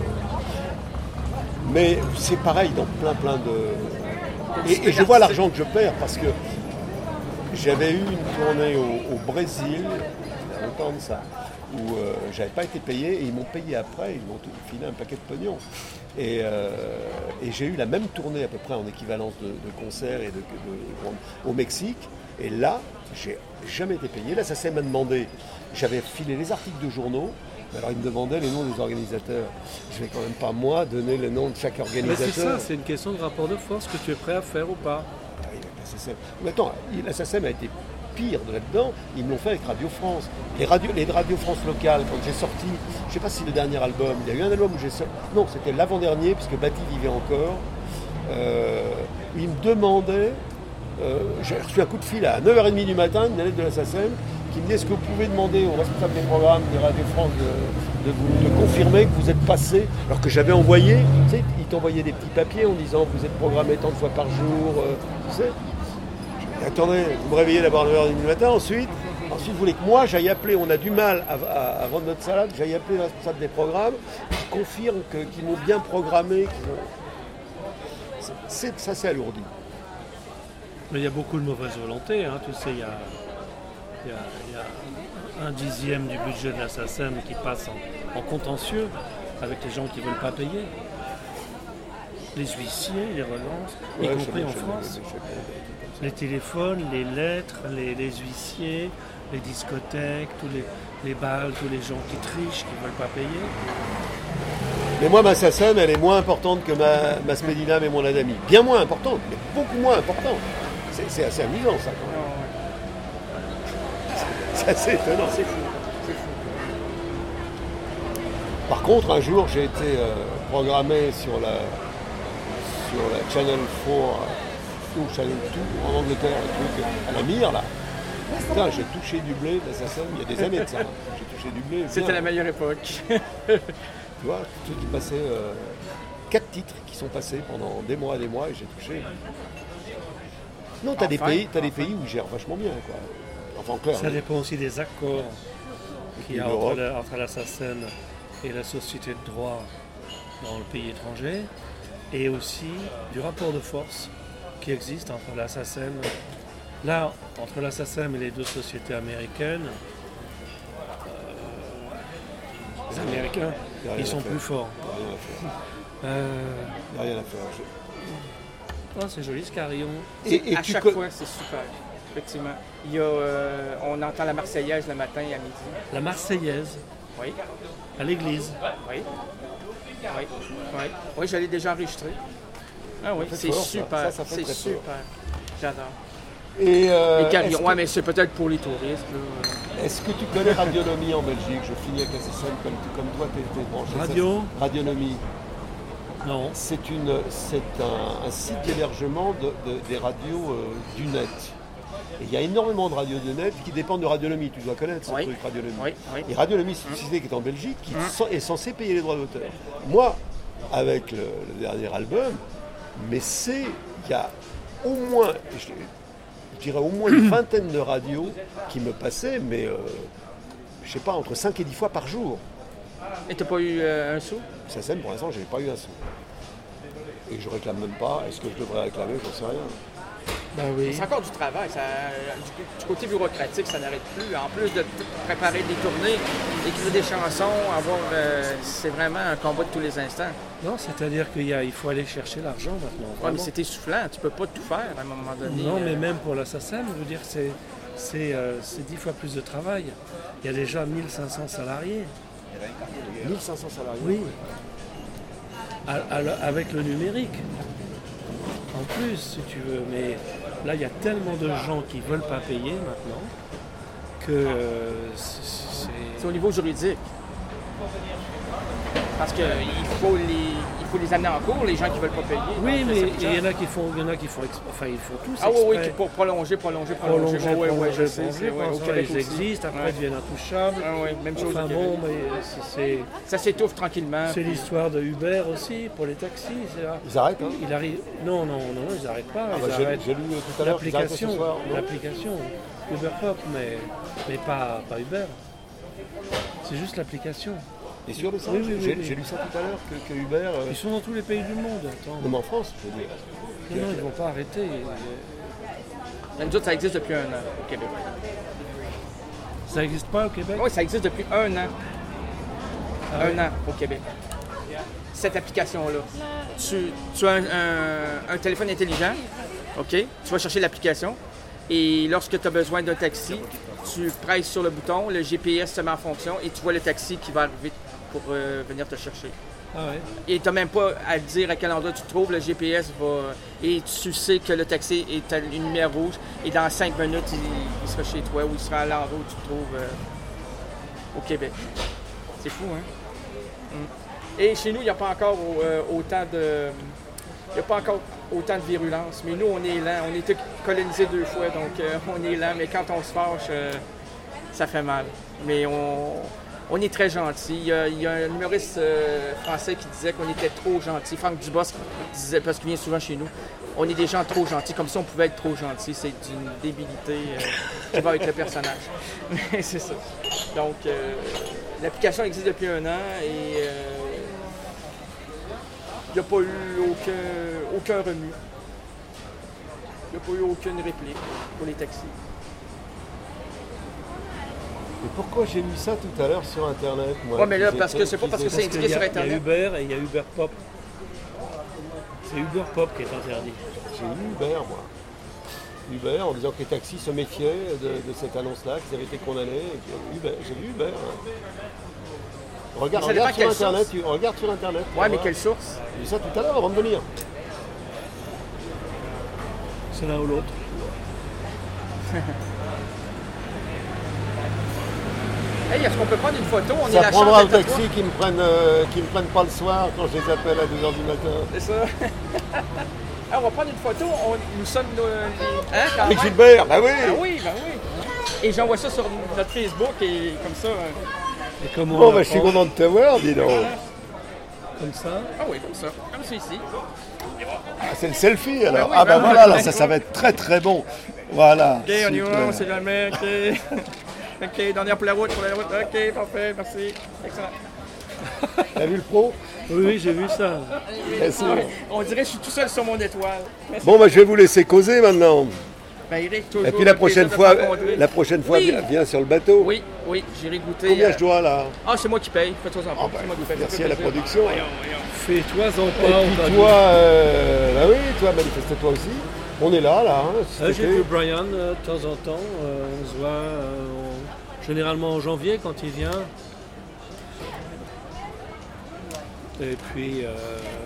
mais c'est pareil dans plein plein de. Et, et je vois l'argent que je perds parce que j'avais eu une tournée au, au Brésil, il y a longtemps de ça, où euh, j'avais pas été payé et ils m'ont payé après, ils m'ont tout- filé un paquet de pognon. Et, euh, et j'ai eu la même tournée à peu près en équivalence de, de concerts et de, de- au Mexique. Et là, j'ai jamais été payé. Là, ça s'est m'a demandé. J'avais filé les articles de journaux. Mais alors, ils me demandaient les noms des organisateurs. Je vais quand même pas, moi, donner le nom de chaque Mais organisateur. c'est ça, c'est une question de rapport de force que tu es prêt à faire ou pas. Ah oui, la S S M. Mais attends, la S S M a été pire de là-dedans. Ils me l'ont fait avec Radio France. Les radios, les Radio France locales, quand j'ai sorti, je ne sais pas si le dernier album, il y a eu un album où j'ai sorti. Non, c'était l'avant-dernier, puisque Bati vivait encore. Euh, ils me demandaient. euh, j'ai reçu un coup de fil à neuf heures trente du matin, une lettre de la S S M, qui me dit est-ce que vous pouvez demander au responsable des programmes de Radio France de, de vous de confirmer que vous êtes passé, alors que j'avais envoyé, tu sais, ils t'envoyaient des petits papiers en disant vous êtes programmé tant de fois par jour, euh, tu sais. Et attendez, vous me réveillez d'abord à neuf heures trente du matin, ensuite, ensuite vous voulez que moi j'aille appeler, on a du mal à, à- à vendre notre salade, j'aille appeler le responsable des programmes, qui confirme que- qu'ils m'ont bien programmé, qu'ils ont- c'est, c'est- ça c'est alourdi. Mais il y a beaucoup de mauvaise volonté, hein. Tu sais, il y a, il y a- il y a un dixième du budget de la S S M qui passe en, en contentieux avec les gens qui ne veulent pas payer. Les huissiers, les relances, y Ouais, compris je- en je- France. je- je- Les téléphones, les lettres, les, les huissiers, les discothèques, tous les, les balles, tous les gens qui trichent, qui ne veulent pas payer. Mais moi, ma S S M, elle est moins importante que ma, ma Smedinam et mon Adami. Bien moins importante, mais beaucoup moins importante. C'est, c'est assez amusant, ça, quand même. C'est assez étonnant. C'est fou. C'est fou. Par contre, un jour, j'ai été euh, programmé sur la, sur la Channel quatre euh, ou Channel deux en Angleterre, le truc à la mire, là. Putain, j'ai touché du blé de la S S M il y a des années de ça. J'ai touché du blé. bien. C'était la meilleure époque. Tu vois, tout qui passait, euh, quatre titres qui sont passés pendant des mois et des mois et j'ai touché. Non, t'as des Enfin, pays, t'as des pays où ils gèrent vachement bien, quoi. Enfin, en clair. Ça dépend aussi des accords qu'il y a Et entre, l'Europe. la, entre la S S M et la société de droit dans le pays étranger, et aussi du rapport de force qui existe entre la S S M. Là, entre la S S M et les deux sociétés américaines, euh, les Américains, Il y a rien ils sont à faire. plus forts. Il y a rien à faire. Euh, Il y a rien à faire. Je- oh, c'est joli ce carillon. Et, et à tu chaque co- fois, c'est super. Effectivement. Il y a, euh, on entend la Marseillaise le matin et à midi. La Marseillaise Oui. à l'église. Oui. Oui. Oui. Oui, je l'ai déjà enregistré. Ah oui, fait c'est fort, ça. super. Ça, ça fait c'est très fort. super. J'adore. Et, euh, Les carillons, est-ce, ouais, que, mais c'est peut-être pour les touristes. là. est-ce que tu connais Radionomie en Belgique? Je finis avec la S S M comme, comme toi, t'es, t'es branché. Radio Ça, Radionomie. Non. C'est, une, c'est un, un site d'hébergement de, de- des radios euh, du net. Et il y a énormément de radios de net qui dépendent de Radionomie. Tu dois connaître ce Oui. truc, Radionomie. Oui, oui. Et Radionomie, c'est une société qui est en Belgique, qui Hum. est censée payer les droits d'auteur. Moi, avec le, le dernier album, mais c'est, il y a au moins, je, je dirais au moins une vingtaine de radios qui me passaient, mais euh, je sais pas, entre cinq et dix fois par jour. Et t'as pas eu euh, un sou? Ça scène, pour l'instant, je n'ai pas eu un sou. Et je réclame même pas. Est-ce que je devrais réclamer? J'en sais rien. Ben oui. C'est encore du travail. Ça, du, du côté bureaucratique, ça n'arrête plus. En plus de tout préparer des tournées, écrire des chansons, avoir, euh, c'est vraiment un combat de tous les instants. Non, c'est-à-dire qu'il y a, il faut aller chercher l'argent maintenant. Ouais, mais vraiment. c'est essoufflant. Tu peux pas tout faire à un moment donné. Non, euh. mais même pour la S A C E M, je veux dire, c'est, c'est, euh, c'est dix fois plus de travail. Il y a déjà mille cinq cents salariés. mille cinq cents salariés. Oui. À- à- avec le numérique. En plus, si tu veux. Mais là, il y a tellement de gens qui ne veulent pas payer maintenant que euh, c'est... C'est au niveau juridique. Parce qu'il faut les, il faut les amener en cours, les gens qui veulent pas payer. Oui, Donc, mais ça coûte cher. il y en a qui font, il y en a qui font, exp- enfin ils font tous Ah oui, oui, exprès. qui- pour prolonger, prolonger, prolonger. Prolonger, Ouais, ouais, ouais, prolonger, je sais, prolonger, c'est- ouais, pour au ça, Québec ils aussi. existent, après Ouais. ils deviennent intouchables. Ah oui, même chose Enfin au bon, Québec. mais c'est, c'est, Ça s'étouffe tranquillement. c'est l'histoire de Uber aussi, pour les taxis. C'est là. Ils arrêtent, hein? Il arrive... Non, non, non, non, ils n'arrêtent pas. Ah ils bah, j'ai, arrêtent j'ai lu tout à l'heure qu'ils arrêtent ce l'application, soir. non l'application Uber Pop, mais, mais pas, pas Uber. C'est juste l'application. Et sur le site, Oui, oui, oui, j'ai, oui. j'ai lu ça tout à l'heure, que, que Uber... euh, Ils sont dans tous les pays du monde. Attends. Même en France, je veux dire. Non, non, ils ne vont pas arrêter. Mais nous autres, ça existe depuis un an au Québec. Ça n'existe pas au Québec? Oui, ça existe depuis un an. Ah un oui? an au Québec. Cette application-là. Tu, tu as un, un- un téléphone intelligent, OK? Tu vas chercher l'application et lorsque tu as besoin d'un taxi, tu presses sur le bouton, le G P S se met en fonction et tu vois le taxi qui va arriver pour euh, venir te chercher. Ah ouais. Et tu n'as même pas à dire à quel endroit tu te trouves, le G P S va... Et tu sais que le taxi est à une lumière rouge et dans cinq minutes, il, il sera chez toi ou il sera à l'endroit où tu te trouves euh, au Québec. C'est fou, hein? Mm. Et chez nous, il n'y a pas encore euh, autant de... Il n'y a pas encore autant de virulence. Mais nous, on est lent. On était colonisés deux fois, donc euh, on est lent. Mais quand on se fâche, euh, ça fait mal. Mais on... On est très gentil. Il y a, il y a un humoriste euh, français qui disait qu'on était trop gentils. Franck Dubosc disait, parce qu'il vient souvent chez nous, on est des gens trop gentils. Comme si on pouvait être trop gentil. C'est une débilité euh, qui va avec le personnage. Mais c'est ça. Donc, euh, l'application existe depuis un an et euh, il n'y a pas eu aucun, aucun remue. Il n'y a pas eu aucune réplique pour les taxis. Et pourquoi j'ai lu ça tout à l'heure sur Internet, moi? Ouais, mais là, qu'ils parce étaient- que c'est pas parce que qu'ils c'est étaient- indiqué Il y, sur a, il y a Internet. Uber et il y a Uber Pop. C'est Uber Pop qui est interdit. J'ai lu Uber, moi. Uber, en disant que les taxis se méfiaient de, de cette annonce-là, qu'ils avaient été condamnés. Et puis, Uber, j'ai lu Uber. hein. Regarde, Mais ça regarde dépend sur quelle Internet, source. tu, regarde sur Internet. tu Ouais, vas mais voir. quelle source? J'ai lu ça tout à l'heure avant de venir. C'est l'un ou l'autre. Hey, est-ce qu'on peut prendre une photo? On est Ça la prendra chance au d'être à taxi qui me prennent, euh, qui me prennent pas le soir quand je les appelle à deux heures du matin. C'est ça. Ah, on va prendre une photo. On- nous sommes nos, les... Hein, quand Avec même? Gilbert, bah oui. Ah oui, ben oui. Et j'envoie ça sur notre Facebook et comme ça. euh, Et comme on Bon, bah, je suis apprend content de te voir, dis donc. comme ça, Ah oui, comme ça. Comme celui-ci. Ah, c'est le selfie alors. oui, ah, bah ben voilà, oui. là, ça, ça va être très très bon. Voilà. OK, on y va, super. on sait jamais. OK. OK, dernière pour la route, pour la route. OK, parfait, merci. Excellent. T'as vu le pro? oui, oui, j'ai vu ça. Bien sûr. On dirait que je suis tout seul sur mon étoile. Merci. Bon, bah, je vais vous laisser causer maintenant. Ben, Eric, toujours Et puis la un prochaine plaisir de fois, te rencontrer. la prochaine fois, Oui. viens, viens sur le bateau. Oui, oui, j'irai goûter. Combien euh, je dois là? Ah, c'est moi qui paye. Fais-toi en Ah, bah, c'est moi qui paye. merci Ça fait à la plaisir. production. Voyons, voyons. Fais-toi en Et pas, on puis t'a dit. toi, euh, bah oui, toi, manifeste-toi aussi. On est là, là. hein, cet Ah, j'ai été. vu Brian euh, de temps en temps. euh, on se voit euh, en- généralement en janvier quand il vient. Et puis, euh,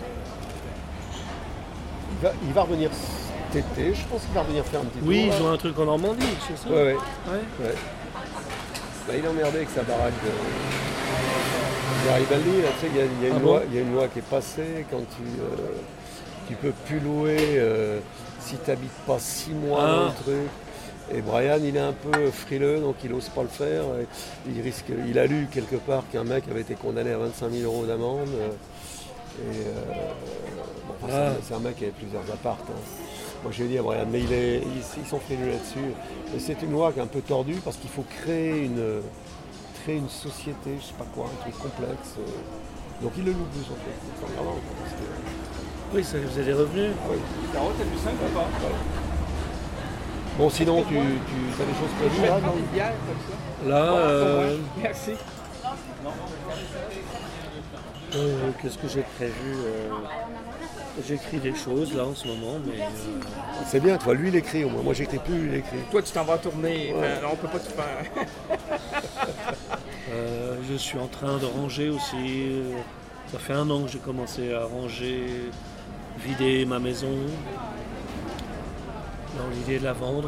Il va, il va revenir cet été. Je pense qu'il va revenir faire un petit oui, tour. ils là. ont un truc en Normandie, c'est ça? Ouais, ouais. Ouais. ouais. Bah, il est emmerdé avec sa baraque de Garibaldi. Là, tu sais, il y a, il y a une Ah loi, bon il y a une loi qui est passée quand tu ne peux plus louer euh, si tu n'habites pas six mois Ah. dans le truc. Et Brian, il est un peu frileux, donc il n'ose pas le faire. Il, risque, il a lu quelque part qu'un mec avait été condamné à vingt-cinq mille euros d'amende. Et, euh, bon, enfin, ah. c'est, un, c'est un mec qui avait plusieurs apparts. Hein. Moi j'ai dit à Brian, mais il est, ils, ils sont frileux là-dessus. Et c'est une loi qui est un peu tordue parce qu'il faut créer une, créer une société, je sais pas quoi, un truc complexe. Donc il le loue plus en fait. C'est vraiment, que... Oui, ça vous a des revenus. Oui. La route est plus simple ou pas? Ouais. Bon, sinon, tu, tu as des choses prévues là, non? Là, euh... Merci. Euh, qu'est-ce que j'ai prévu euh... J'écris des choses là en ce moment, mais... Euh... C'est bien, toi, lui il écrit au moins. Moi j'écris plus, lui il écrit. Toi tu t'en vas tourner, ouais. Alors on peut pas tout faire. euh, je suis en train de ranger aussi. Ça fait un an que j'ai commencé à ranger, vider ma maison. Dans l'idée de la vendre.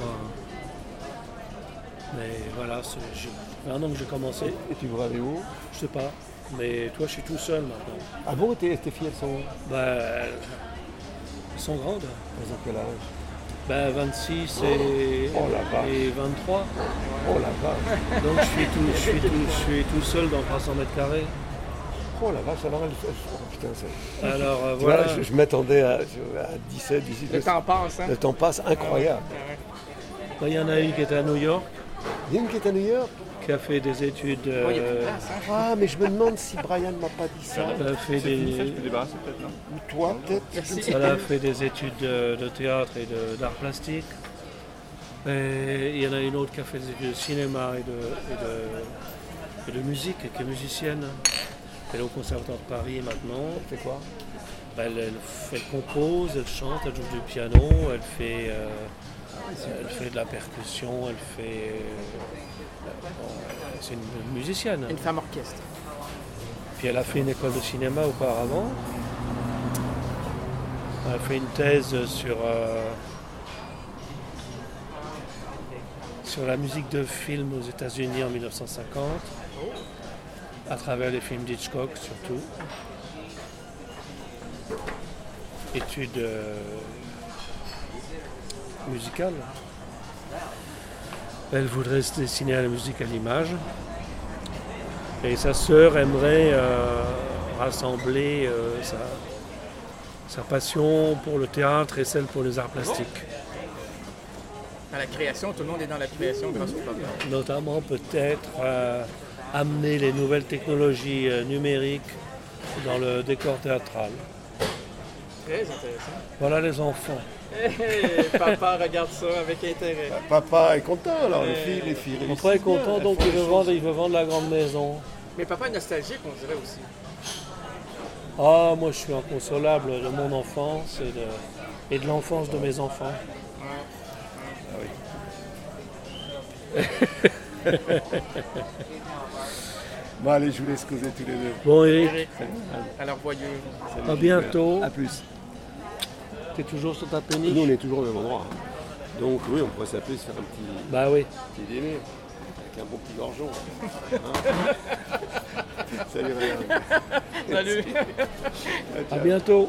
Mais voilà, c'est un an que j'ai commencé. Et tu voudrais aller où? Je sais pas. Mais toi, je suis tout seul maintenant. Ah bon, tes, tes filles, elles sont où? Bah, elles sont grandes. Elles ont quel âge? Bah, vingt-six et, oh, la et vingt-trois. Oh la vache. Donc je suis, tout, je, suis tout, je suis tout seul dans trois cents mètres carrés. Oh la vache, alors elle fait... Oh, putain, c'est... Alors euh, voilà. voilà. Je, je m'attendais à, à dix-sept, dix-huit... Le temps passe, hein? Le temps passe, incroyable. Il y en a une qui est à New York. Il y a une qui est à New York? Qui a fait des études... Euh... Oh, il y a plus de place, hein? Ah, mais je me demande si Brian m'a pas dit ça. Elle a fait des... Ça, je peux débarrasser peut-être, non? Ou toi, peut-être? Elle a fait des études de, de théâtre et de, d'art plastique. Et il y en a une autre qui a fait des études de cinéma et de, et de, et de musique, qui est musicienne. Elle est au Conservatoire de Paris maintenant. Elle fait quoi? Elle, elle, elle compose, elle chante, elle joue du piano, elle fait, euh, elle fait de la percussion, elle fait... Euh, c'est une musicienne. Une femme orchestre. Puis elle a fait une école de cinéma auparavant. Elle a fait une thèse sur... Euh, sur la musique de film aux États-Unis en mille neuf cent cinquante, à travers les films d'Hitchcock surtout. Études euh, musicales. Elle voudrait se dessiner à la musique à l'image. Et sa sœur aimerait euh, rassembler euh, sa, sa passion pour le théâtre et celle pour les arts plastiques. Dans la création, tout le monde est dans la création grâce au papa. Notamment peut-être euh, amener les nouvelles technologies euh, numériques dans le décor théâtral. Très intéressant. Voilà les enfants. Hey, papa regarde ça avec intérêt. Papa est content alors, Euh, les filles, les filles. Papa est content, donc il veut, vendre, il veut vendre la grande maison. Mais papa est nostalgique, on dirait aussi. Ah, moi je suis inconsolable de mon enfance et de, et de l'enfance de mes enfants. Ah oui. Bon allez, je vous laisse causer tous les deux. Bon Eric, Eric, alors voyeux. Salut, à bientôt. À plus. Tu es toujours sur ta péniche? Nous on est toujours au même endroit. Donc oui, on pourrait s'appeler, se faire un petit, Bah oui. petit dîner. Avec un bon petit gorgeon. Hein. Salut Ryan. Salut. À bientôt.